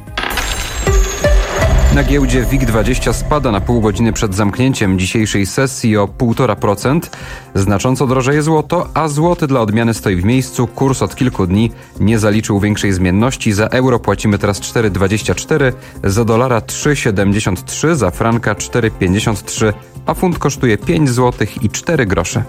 Na giełdzie W I G dwadzieścia spada na pół godziny przed zamknięciem dzisiejszej sesji o półtora procent. Znacząco drożeje złoto, a złoty dla odmiany stoi w miejscu. Kurs od kilku dni nie zaliczył większej zmienności. Za euro płacimy teraz cztery dwadzieścia cztery, za dolara trzy siedemdziesiąt trzy, za franka cztery pięćdziesiąt trzy, a funt kosztuje pięć złotych i cztery grosze.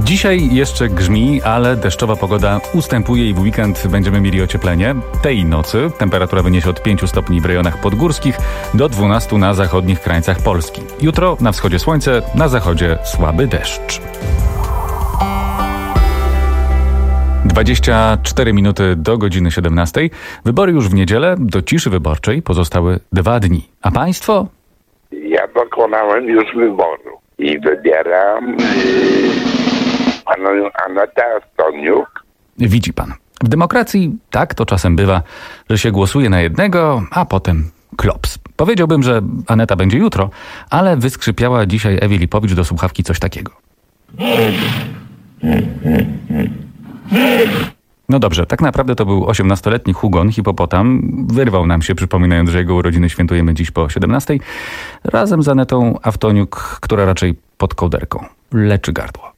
Dzisiaj jeszcze grzmi, ale deszczowa pogoda ustępuje i w weekend będziemy mieli ocieplenie. Tej nocy temperatura wyniesie od pięciu stopni w rejonach podgórskich do dwunastu na zachodnich krańcach Polski. Jutro na wschodzie słońce, na zachodzie słaby deszcz. dwadzieścia cztery minuty do godziny siedemnastej. Wybory już w niedzielę, do ciszy wyborczej pozostały dwa dni. A państwo? Ja dokonałem już wyboru i wybieram panią Anetę Antoniuk. Widzi pan, w demokracji tak to czasem bywa, że się głosuje na jednego, a potem klops. Powiedziałbym, że Aneta będzie jutro, ale wyskrzypiała dzisiaj Ewie Lipowicz do słuchawki coś takiego. No dobrze, tak naprawdę to był osiemnastoletni Hugon, hipopotam. Wyrwał nam się, przypominając, że jego urodziny świętujemy dziś po siedemnastej. Razem z Anetą Antoniuk, która raczej pod kołderką leczy gardło.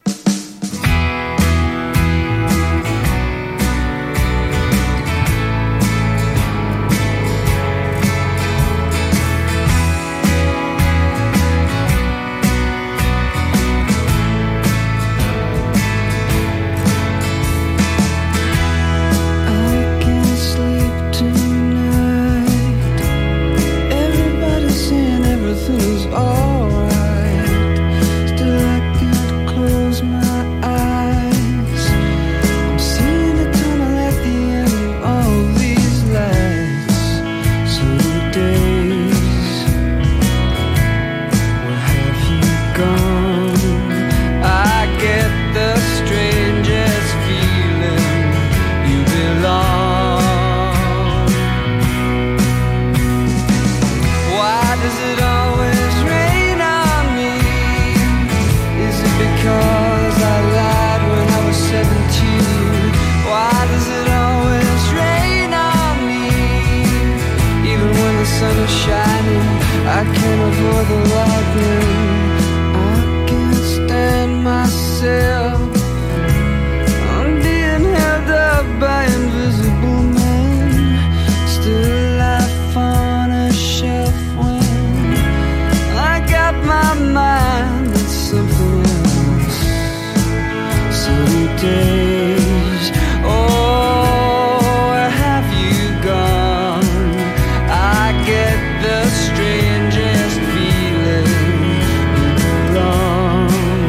I can't avoid the lightning. I can't stand myself. I'm being held up by invisible men. Still life on a shelf when I got my mind on something else. Sunny days. Oh, where have you gone? I get the strangest feeling you belong.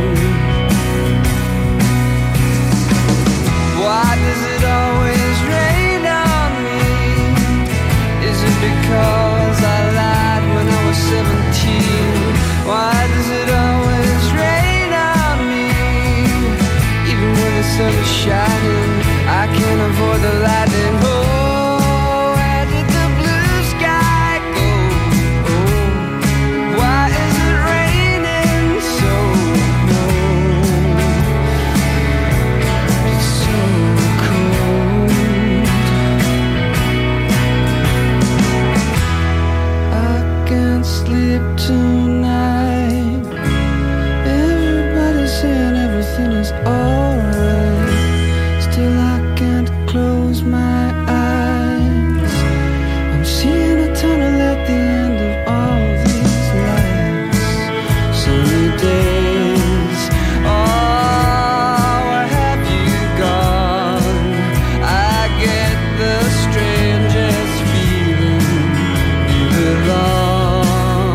Why does it always rain on me? Is it because I lied when I was seventeen? Why does it always rain on me? Even when the sun is shining, I can't avoid the lightning. Oh, where did the blue sky go? Oh, why is it raining so cold? It's so cold. I can't sleep tonight. Everybody's saying everything is alright. Still I can't close my eyes. I'm seeing a tunnel at the end of all these lights. Sunny days. Oh, where have you gone? I get the strangest feeling you belong.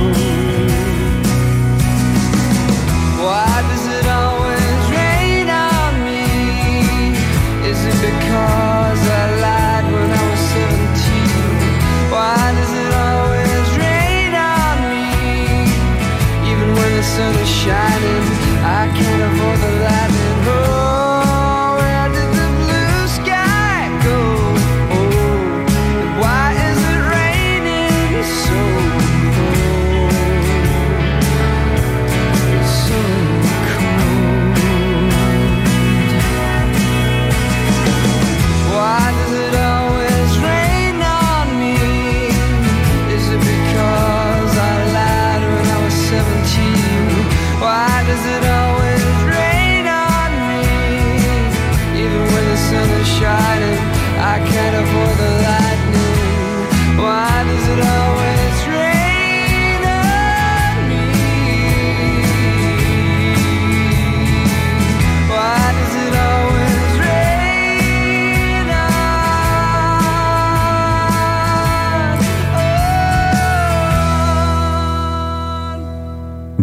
Why does it always rain on me? Is it because I lied when I was seventeen? Why does it always rain on me? Even when the sun is shining, I can't avoid the lightning. Oh, where did the blue sky go? Oh, and why is it raining so cold? It's so cold. Why does it always rain on me? Is it because I lied when I was seventeen? Why does it always rain on me? Even when the sun is shining, I can't avoid the lightning. Why does it always rain on me?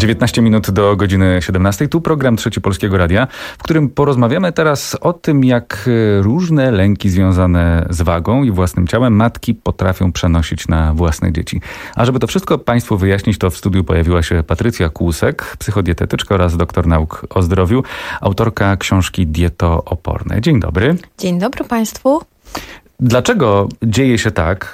dziewiętnaście minut do godziny siedemnastej. Tu program Trzeci Polskiego Radia, w którym porozmawiamy teraz o tym, jak różne lęki związane z wagą i własnym ciałem matki potrafią przenosić na własne dzieci. A żeby to wszystko Państwu wyjaśnić, to w studiu pojawiła się Patrycja Kłusek, psychodietetyczka oraz doktor nauk o zdrowiu, autorka książki Dietooporne. Dzień dobry. Dzień dobry Państwu. Dlaczego dzieje się tak,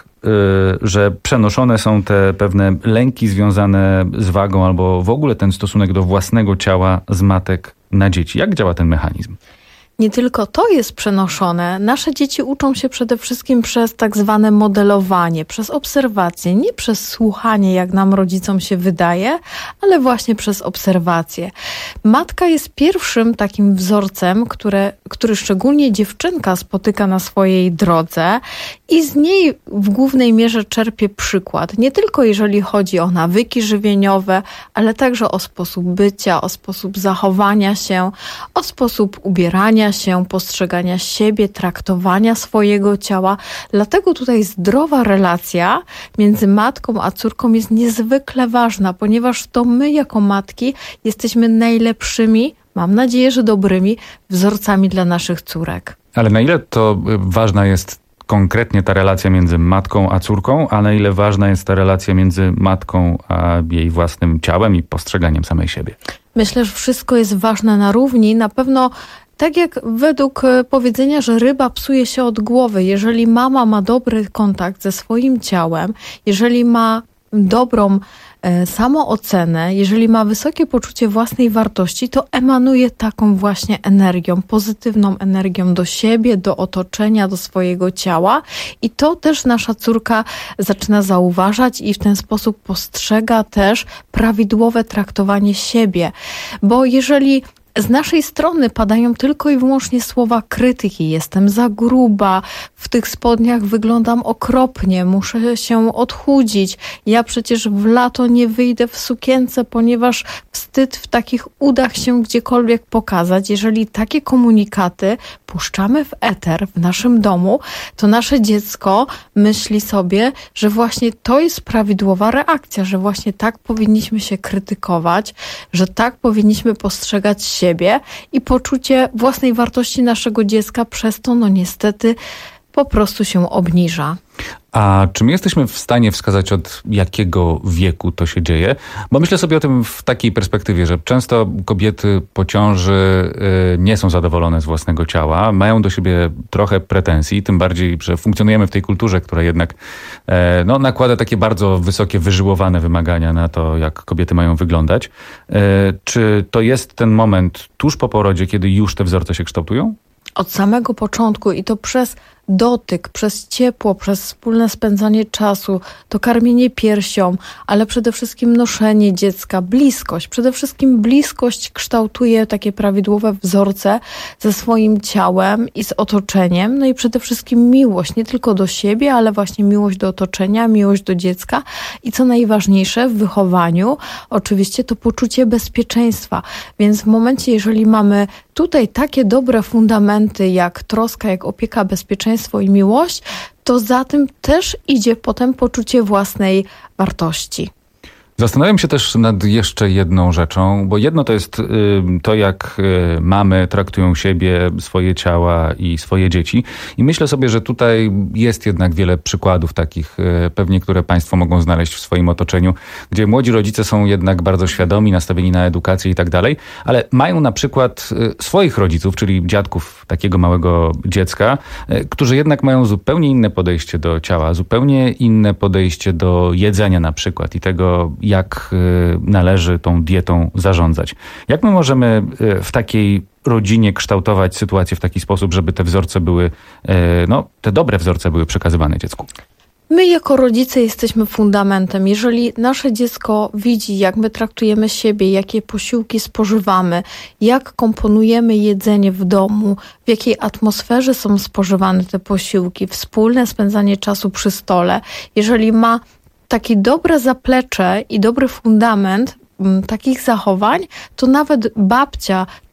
że przenoszone są te pewne lęki związane z wagą albo w ogóle ten stosunek do własnego ciała z matek na dzieci? Jak działa ten mechanizm? Nie tylko to jest przenoszone. Nasze dzieci uczą się przede wszystkim przez tak zwane modelowanie, przez obserwację, nie przez słuchanie, jak nam rodzicom się wydaje, ale właśnie przez obserwację. Matka jest pierwszym takim wzorcem, które, który szczególnie dziewczynka spotyka na swojej drodze i z niej w głównej mierze czerpie przykład. Nie tylko jeżeli chodzi o nawyki żywieniowe, ale także o sposób bycia, o sposób zachowania się, o sposób ubierania się, postrzegania siebie, traktowania swojego ciała. Dlatego tutaj zdrowa relacja między matką a córką jest niezwykle ważna, ponieważ to my jako matki jesteśmy najlepszymi, mam nadzieję, że dobrymi wzorcami dla naszych córek. Ale na ile to ważna jest konkretnie ta relacja między matką a córką, a na ile ważna jest ta relacja między matką a jej własnym ciałem i postrzeganiem samej siebie? Myślę, że wszystko jest ważne na równi. Na pewno tak jak według powiedzenia, że ryba psuje się od głowy. Jeżeli mama ma dobry kontakt ze swoim ciałem, jeżeli ma dobrą e, samoocenę, jeżeli ma wysokie poczucie własnej wartości, to emanuje taką właśnie energią, pozytywną energią do siebie, do otoczenia, do swojego ciała i to też nasza córka zaczyna zauważać i w ten sposób postrzega też prawidłowe traktowanie siebie, bo jeżeli z naszej strony padają tylko i wyłącznie słowa krytyki. Jestem za gruba, w tych spodniach wyglądam okropnie, muszę się odchudzić. Ja przecież w lato nie wyjdę w sukience, ponieważ wstyd w takich udach się gdziekolwiek pokazać. Jeżeli takie komunikaty puszczamy w eter w naszym domu, to nasze dziecko myśli sobie, że właśnie to jest prawidłowa reakcja, że właśnie tak powinniśmy się krytykować, że tak powinniśmy postrzegać siebie. siebie i poczucie własnej wartości naszego dziecka przez to, no niestety, po prostu się obniża. A czy my jesteśmy w stanie wskazać, od jakiego wieku to się dzieje? Bo myślę sobie o tym w takiej perspektywie, że często kobiety po ciąży nie są zadowolone z własnego ciała, mają do siebie trochę pretensji, tym bardziej, że funkcjonujemy w tej kulturze, która jednak no, nakłada takie bardzo wysokie, wyżyłowane wymagania na to, jak kobiety mają wyglądać. Czy to jest ten moment tuż po porodzie, kiedy już te wzorce się kształtują? Od samego początku i to przez dotyk, przez ciepło, przez wspólne spędzanie czasu, to karmienie piersią, ale przede wszystkim noszenie dziecka, bliskość. Przede wszystkim bliskość kształtuje takie prawidłowe wzorce ze swoim ciałem i z otoczeniem. No i przede wszystkim miłość, nie tylko do siebie, ale właśnie miłość do otoczenia, miłość do dziecka i co najważniejsze w wychowaniu, oczywiście to poczucie bezpieczeństwa. Więc w momencie, jeżeli mamy tutaj takie dobre fundamenty jak troska, jak opieka, bezpieczeństwo i miłość, to za tym też idzie potem poczucie własnej wartości. Zastanawiam się też nad jeszcze jedną rzeczą, bo jedno to jest to, jak mamy traktują siebie, swoje ciała i swoje dzieci. I myślę sobie, że tutaj jest jednak wiele przykładów takich, pewnie, które Państwo mogą znaleźć w swoim otoczeniu, gdzie młodzi rodzice są jednak bardzo świadomi, nastawieni na edukację i tak dalej, ale mają na przykład swoich rodziców, czyli dziadków takiego małego dziecka, którzy jednak mają zupełnie inne podejście do ciała, zupełnie inne podejście do jedzenia na przykład i tego, jak należy tą dietą zarządzać. Jak my możemy w takiej rodzinie kształtować sytuację w taki sposób, żeby te wzorce były, no, te dobre wzorce były przekazywane dziecku? My jako rodzice jesteśmy fundamentem. Jeżeli nasze dziecko widzi, jak my traktujemy siebie, jakie posiłki spożywamy, jak komponujemy jedzenie w domu, w jakiej atmosferze są spożywane te posiłki, wspólne spędzanie czasu przy stole, jeżeli ma takie dobre zaplecze i dobry fundament m, takich zachowań, to nawet babcia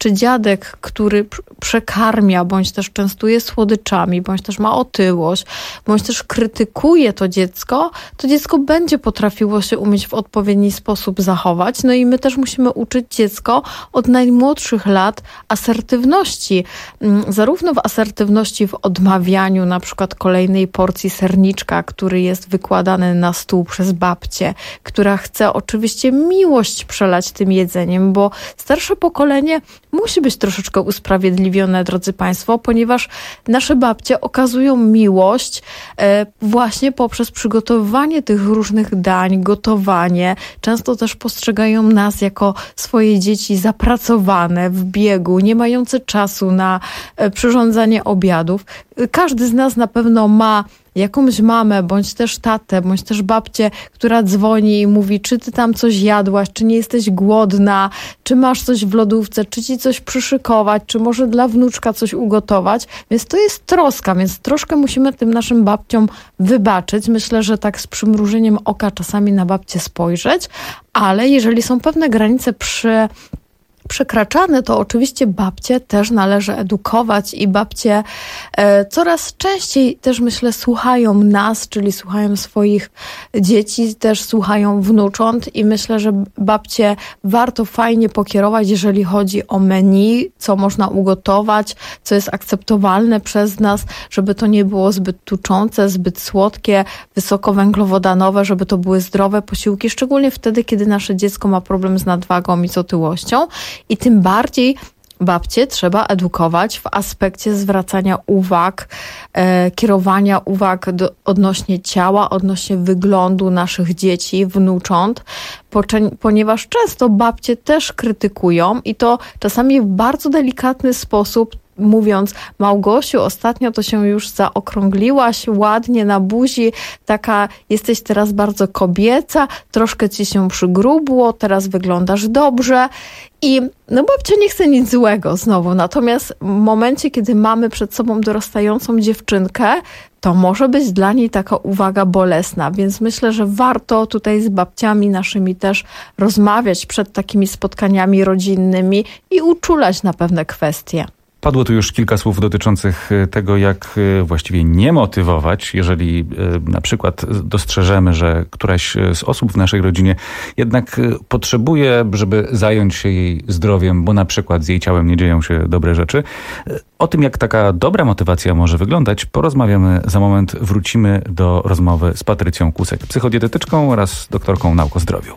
czy dziadek, który przekarmia, bądź też częstuje słodyczami, bądź też ma otyłość, bądź też krytykuje to dziecko, to dziecko będzie potrafiło się umieć w odpowiedni sposób zachować. No i my też musimy uczyć dziecko od najmłodszych lat asertywności. Zarówno w asertywności w odmawianiu na przykład kolejnej porcji serniczka, który jest wykładany na stół przez babcię, która chce oczywiście miłość przelać tym jedzeniem, bo starsze pokolenie musi być troszeczkę usprawiedliwione, drodzy Państwo, ponieważ nasze babcie okazują miłość e, właśnie poprzez przygotowywanie tych różnych dań, gotowanie. Często też postrzegają nas jako swoje dzieci zapracowane, w biegu, nie mające czasu na e, przyrządzanie obiadów. Każdy z nas na pewno ma jakąś mamę, bądź też tatę, bądź też babcię, która dzwoni i mówi, czy ty tam coś jadłaś, czy nie jesteś głodna, czy masz coś w lodówce, czy ci coś przyszykować, czy może dla wnuczka coś ugotować. Więc to jest troska, więc troszkę musimy tym naszym babciom wybaczyć. Myślę, że tak z przymrużeniem oka czasami na babcię spojrzeć, ale jeżeli są pewne granice przy przekraczane, to oczywiście babcie też należy edukować i babcie e, coraz częściej też myślę słuchają nas, czyli słuchają swoich dzieci, też słuchają wnucząt i myślę, że babcie warto fajnie pokierować, jeżeli chodzi o menu, co można ugotować, co jest akceptowalne przez nas, żeby to nie było zbyt tuczące, zbyt słodkie, wysokowęglowodanowe, żeby to były zdrowe posiłki, szczególnie wtedy, kiedy nasze dziecko ma problem z nadwagą i z otyłością. I tym bardziej babcie trzeba edukować w aspekcie zwracania uwag, e, kierowania uwag do, odnośnie ciała, odnośnie wyglądu naszych dzieci, wnucząt, ponieważ często babcie też krytykują i to czasami w bardzo delikatny sposób, mówiąc, Małgosiu, ostatnio to się już zaokrągliłaś ładnie na buzi, taka jesteś teraz bardzo kobieca, troszkę ci się przygrubło, teraz wyglądasz dobrze. I no babcia nie chce nic złego znowu, natomiast w momencie, kiedy mamy przed sobą dorastającą dziewczynkę, to może być dla niej taka uwaga bolesna, więc myślę, że warto tutaj z babciami naszymi też rozmawiać przed takimi spotkaniami rodzinnymi i uczulać na pewne kwestie. Padło tu już kilka słów dotyczących tego, jak właściwie nie motywować, jeżeli na przykład dostrzeżemy, że któraś z osób w naszej rodzinie jednak potrzebuje, żeby zająć się jej zdrowiem, bo na przykład z jej ciałem nie dzieją się dobre rzeczy. O tym, jak taka dobra motywacja może wyglądać, porozmawiamy za moment. Wrócimy do rozmowy z Patrycją Kusek, psychodietetyczką oraz doktorką nauk o zdrowiu.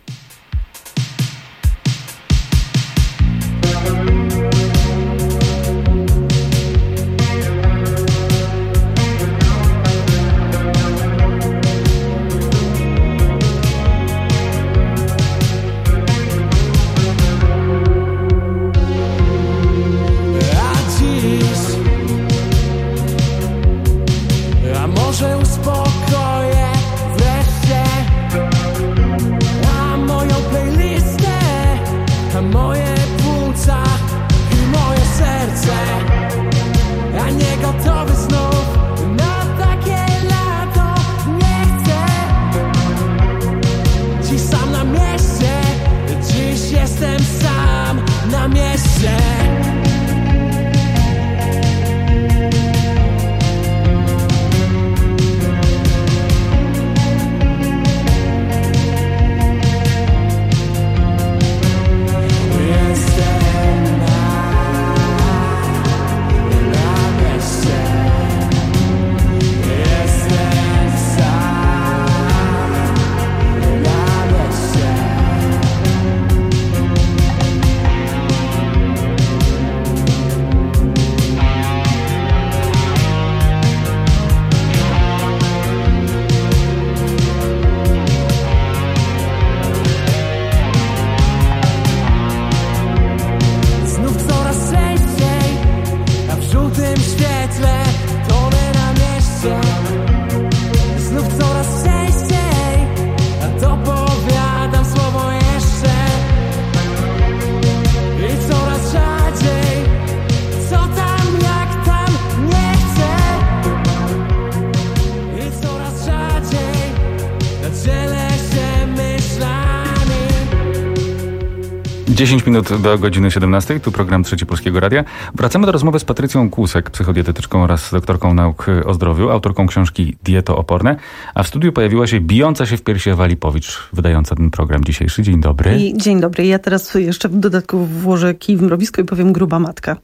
dziesięć minut do godziny siedemnastej, tu program Trzeci Polskiego Radia. Wracamy do rozmowy z Patrycją Kłusek, psychodietetyczką oraz doktorką nauk o zdrowiu, autorką książki Dietooporne, a w studiu pojawiła się bijąca się w piersi Ewa Lipowicz, wydająca ten program dzisiejszy. Dzień dobry. I dzień dobry. Ja teraz jeszcze w dodatku włożę kij w mrowisko i powiem gruba matka.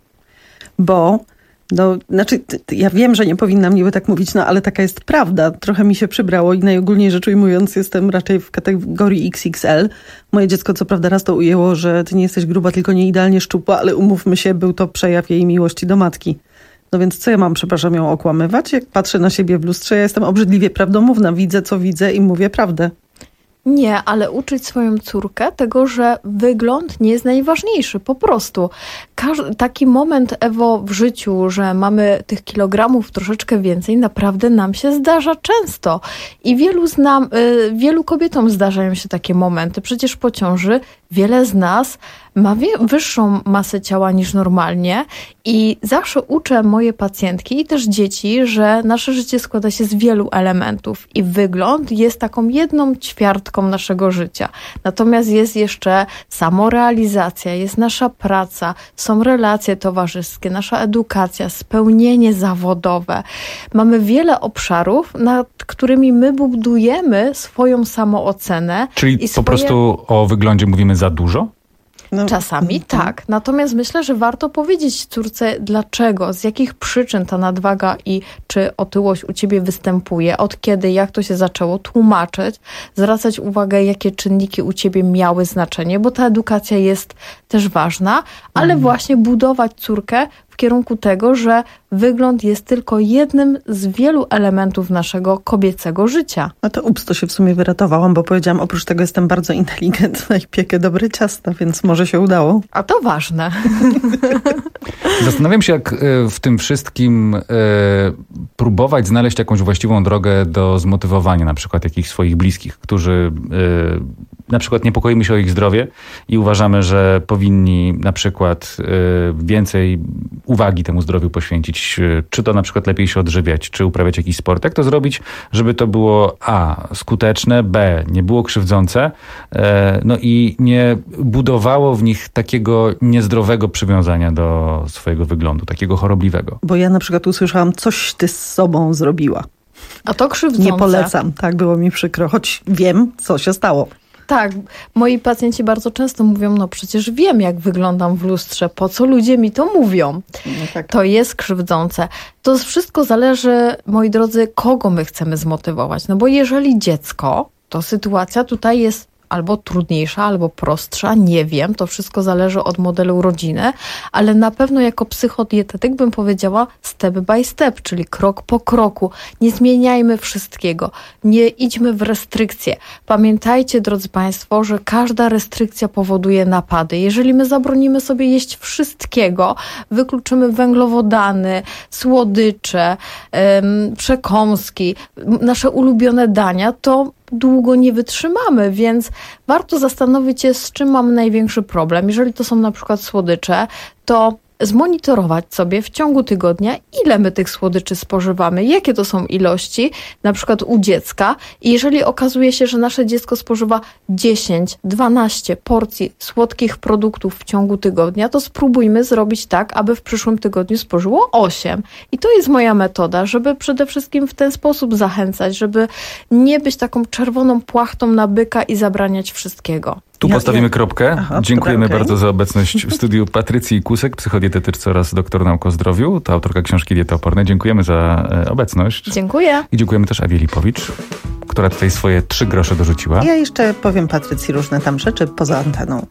Bo, no, znaczy, ja wiem, że nie powinnam niby tak mówić, no ale taka jest prawda. Trochę mi się przybrało i najogólniej rzecz ujmując jestem raczej w kategorii X X L. Moje dziecko co prawda raz to ujęło, że ty nie jesteś gruba, tylko nie idealnie szczupła, ale umówmy się, był to przejaw jej miłości do matki. No więc co ja mam, przepraszam, ją okłamywać? Jak patrzę na siebie w lustrze, ja jestem obrzydliwie prawdomówna. Widzę, co widzę i mówię prawdę. Nie, ale uczyć swoją córkę tego, że wygląd nie jest najważniejszy. Po prostu. Każdy, taki moment, Ewo, w życiu, że mamy tych kilogramów troszeczkę więcej, naprawdę nam się zdarza często. I wielu, znam, y, wielu kobietom zdarzają się takie momenty. Przecież po ciąży wiele z nas ma wie- wyższą masę ciała niż normalnie i zawsze uczę moje pacjentki i też dzieci, że nasze życie składa się z wielu elementów i wygląd jest taką jedną ćwiartką naszego życia. Natomiast jest jeszcze samorealizacja, jest nasza praca, są relacje towarzyskie, nasza edukacja, spełnienie zawodowe. Mamy wiele obszarów, nad którymi my budujemy swoją samoocenę. Czyli i po swoje... prostu o wyglądzie mówimy za dużo? No, Czasami tak. Natomiast myślę, że warto powiedzieć córce, dlaczego, z jakich przyczyn ta nadwaga i czy otyłość u ciebie występuje, od kiedy, jak to się zaczęło, tłumaczyć, zwracać uwagę, jakie czynniki u ciebie miały znaczenie, bo ta edukacja jest też ważna, ale mhm. właśnie budować córkę w kierunku tego, że wygląd jest tylko jednym z wielu elementów naszego kobiecego życia. No to ups, to się w sumie wyratowałam, bo powiedziałam, oprócz tego jestem bardzo inteligentna i piekę dobre ciasta, więc może się udało. A to ważne. Zastanawiam się, jak w tym wszystkim e, próbować znaleźć jakąś właściwą drogę do zmotywowania na przykład jakichś swoich bliskich, którzy e, na przykład niepokoimy się o ich zdrowie i uważamy, że powinni na przykład e, więcej uwagi temu zdrowiu poświęcić. Czy to na przykład lepiej się odżywiać, czy uprawiać jakiś sport. Jak to zrobić, żeby to było a. skuteczne, b. nie było krzywdzące, e, no i nie budowało w nich takiego niezdrowego przywiązania do swojego wyglądu, takiego chorobliwego. Bo ja na przykład usłyszałam, coś ty z sobą zrobiła. A to krzywdzące. Nie polecam, tak, było mi przykro, choć wiem, co się stało. Tak, moi pacjenci bardzo często mówią, no przecież wiem, jak wyglądam w lustrze, po co ludzie mi to mówią? No tak. To jest krzywdzące. To wszystko zależy, moi drodzy, kogo my chcemy zmotywować. No bo jeżeli dziecko, to sytuacja tutaj jest albo trudniejsza, albo prostsza, nie wiem, to wszystko zależy od modelu rodziny, ale na pewno jako psychodietetyk bym powiedziała step by step, czyli krok po kroku. Nie zmieniajmy wszystkiego, nie idźmy w restrykcje. Pamiętajcie, drodzy Państwo, że każda restrykcja powoduje napady. Jeżeli my zabronimy sobie jeść wszystkiego, wykluczymy węglowodany, słodycze, ym, przekąski, nasze ulubione dania, to długo nie wytrzymamy, więc warto zastanowić się, z czym mamy największy problem. Jeżeli to są na przykład słodycze, to zmonitorować sobie w ciągu tygodnia, ile my tych słodyczy spożywamy, jakie to są ilości, na przykład u dziecka. I jeżeli okazuje się, że nasze dziecko spożywa dziesięć, dwanaście porcji słodkich produktów w ciągu tygodnia, to spróbujmy zrobić tak, aby w przyszłym tygodniu spożyło osiem. I to jest moja metoda, żeby przede wszystkim w ten sposób zachęcać, żeby nie być taką czerwoną płachtą na byka i zabraniać wszystkiego. Tu ja, postawimy ja... kropkę. Aha, Dziękujemy dobra, okay. bardzo za obecność w studiu Patrycji Kłusek, psychodietetyczce oraz doktor nauk o zdrowiu. To autorka książki Dietooporne. Dziękujemy za e, obecność. Dziękuję. I dziękujemy też Ewie Lipowicz, która tutaj swoje trzy grosze dorzuciła. Ja jeszcze powiem Patrycji różne tam rzeczy poza anteną.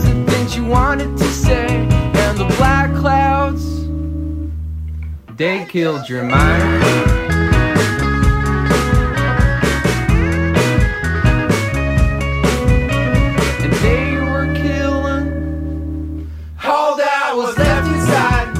They killed your mind. And they were killing all that was left inside.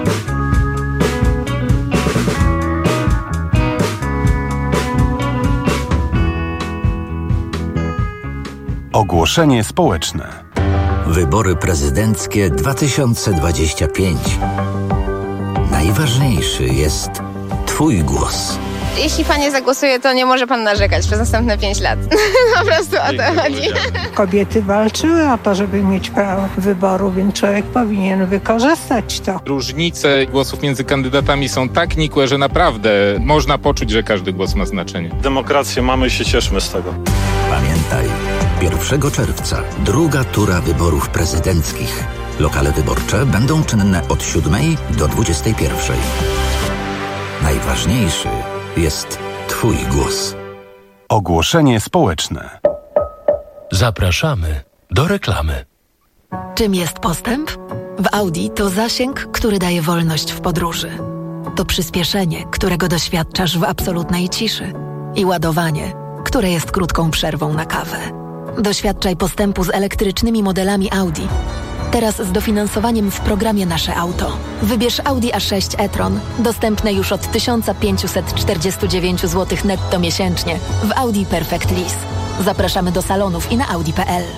Ogłoszenie społeczne. Wybory prezydenckie dwa tysiące dwadzieścia pięć. Najważniejszy jest Twój głos. Jeśli pan nie zagłosuje, to nie może pan narzekać przez następne pięć lat. Po prostu o to chodzi. Kobiety walczyły o to, żeby mieć prawo wyboru, więc człowiek powinien wykorzystać to. Różnice głosów między kandydatami są tak nikłe, że naprawdę można poczuć, że każdy głos ma znaczenie. Demokrację mamy i się cieszmy z tego. Pamiętaj, pierwszego czerwca druga tura wyborów prezydenckich. Lokale wyborcze będą czynne od siódmej do dwudziestej pierwszej. Najważniejszy jest Twój głos. Ogłoszenie społeczne. Zapraszamy do reklamy. Czym jest postęp? W Audi to zasięg, który daje wolność w podróży. To przyspieszenie, którego doświadczasz w absolutnej ciszy. I ładowanie, które jest krótką przerwą na kawę. Doświadczaj postępu z elektrycznymi modelami Audi. Teraz z dofinansowaniem w programie Nasze Auto. Wybierz Audi A sześć e-tron, dostępne już od tysiąc pięćset czterdzieści dziewięć złotych netto miesięcznie w Audi Perfect Lease. Zapraszamy do salonów i na audi kropka p l.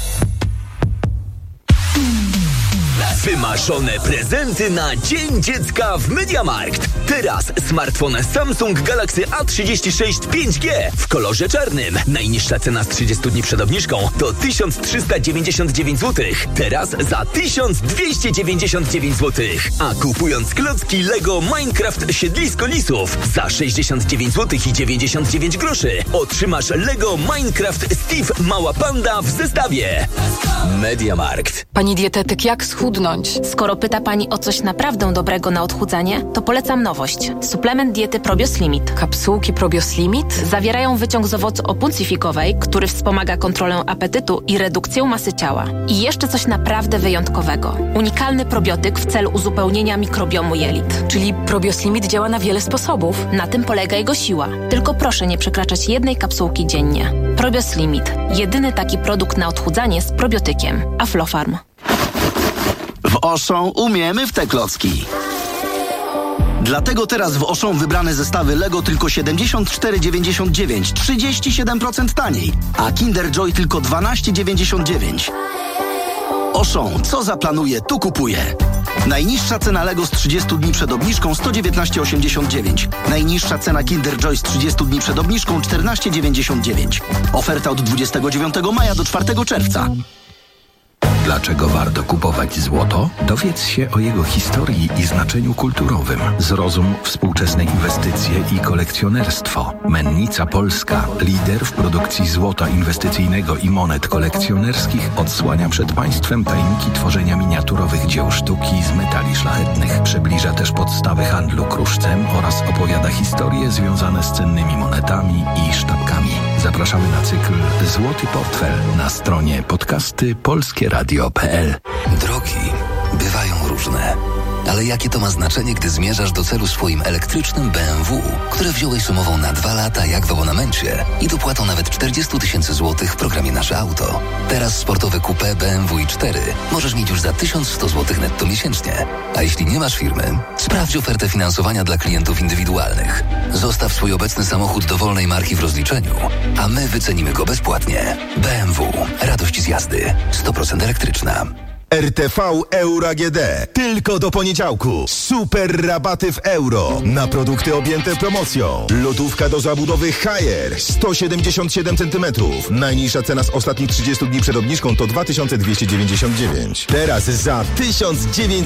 Wymarzone prezenty na Dzień Dziecka w MediaMarkt. Teraz smartfon Samsung Galaxy A trzydzieści sześć pięć G w kolorze czarnym. Najniższa cena z trzydziestu dni przed obniżką to tysiąc trzysta dziewięćdziesiąt dziewięć złotych. Teraz za tysiąc dwieście dziewięćdziesiąt dziewięć złotych. A kupując klocki Lego Minecraft Siedlisko Lisów za sześćdziesiąt dziewięć złotych i dziewięćdziesiąt dziewięć groszy otrzymasz Lego Minecraft Steve Mała Panda w zestawie. MediaMarkt. Pani dietetyk, jak schudnąć? Skoro pyta pani o coś naprawdę dobrego na odchudzanie, to polecam nowość. Suplement diety Probios Limit. Kapsułki Probios Limit zawierają wyciąg z owocu opuncifikowej, który wspomaga kontrolę apetytu i redukcję masy ciała. I jeszcze coś naprawdę wyjątkowego. Unikalny probiotyk w celu uzupełnienia mikrobiomu jelit. Czyli Probios Limit działa na wiele sposobów. Na tym polega jego siła. Tylko proszę nie przekraczać jednej kapsułki dziennie. Probios Limit. Jedyny taki produkt na odchudzanie z probiotykiem. Aflofarm. W Auchan umiemy w te klocki. Dlatego teraz w Auchan wybrane zestawy Lego tylko siedemdziesiąt cztery dziewięćdziesiąt dziewięć, trzydzieści siedem procent taniej, a Kinder Joy tylko dwanaście dziewięćdziesiąt dziewięć. Auchan, co zaplanuje, tu kupuje. Najniższa cena Lego z trzydziestu dni przed obniżką sto dziewiętnaście osiemdziesiąt dziewięć. Najniższa cena Kinder Joy z trzydziestu dni przed obniżką czternaście dziewięćdziesiąt dziewięć. Oferta od dwudziestego dziewiątego maja do czwartego czerwca. Dlaczego warto kupować złoto? Dowiedz się o jego historii i znaczeniu kulturowym. Zrozum współczesne inwestycje i kolekcjonerstwo. Mennica Polska, lider w produkcji złota inwestycyjnego i monet kolekcjonerskich, odsłania przed państwem tajniki tworzenia miniaturowych dzieł sztuki z metali szlachetnych. Przybliża też podstawy handlu kruszcem oraz opowiada historie związane z cennymi monetami i sztabkami. Zapraszamy na cykl Złoty Portfel na stronie podcasty polskie radio kropka p l. Drogi bywają różne, ale jakie to ma znaczenie, gdy zmierzasz do celu swoim elektrycznym B M W, które wziąłeś z umową na dwa lata jak w abonamencie i dopłatą nawet czterdzieści tysięcy złotych w programie Nasze Auto. Teraz sportowe coupé B M W i cztery możesz mieć już za tysiąc sto złotych netto miesięcznie. A jeśli nie masz firmy, sprawdź ofertę finansowania dla klientów indywidualnych. Zostaw swój obecny samochód dowolnej marki w rozliczeniu, a my wycenimy go bezpłatnie. B M W. Radość z jazdy. sto procent elektryczna. R T V Euro A G D. Tylko do poniedziałku. Super rabaty w euro. Na produkty objęte promocją. Lodówka do zabudowy Haier. sto siedemdziesiąt siedem centymetrów. Najniższa cena z ostatnich trzydziestu dni przed obniżką to dwa tysiące dwieście dziewięćdziesiąt dziewięć. Teraz za tysiąc dziewięćset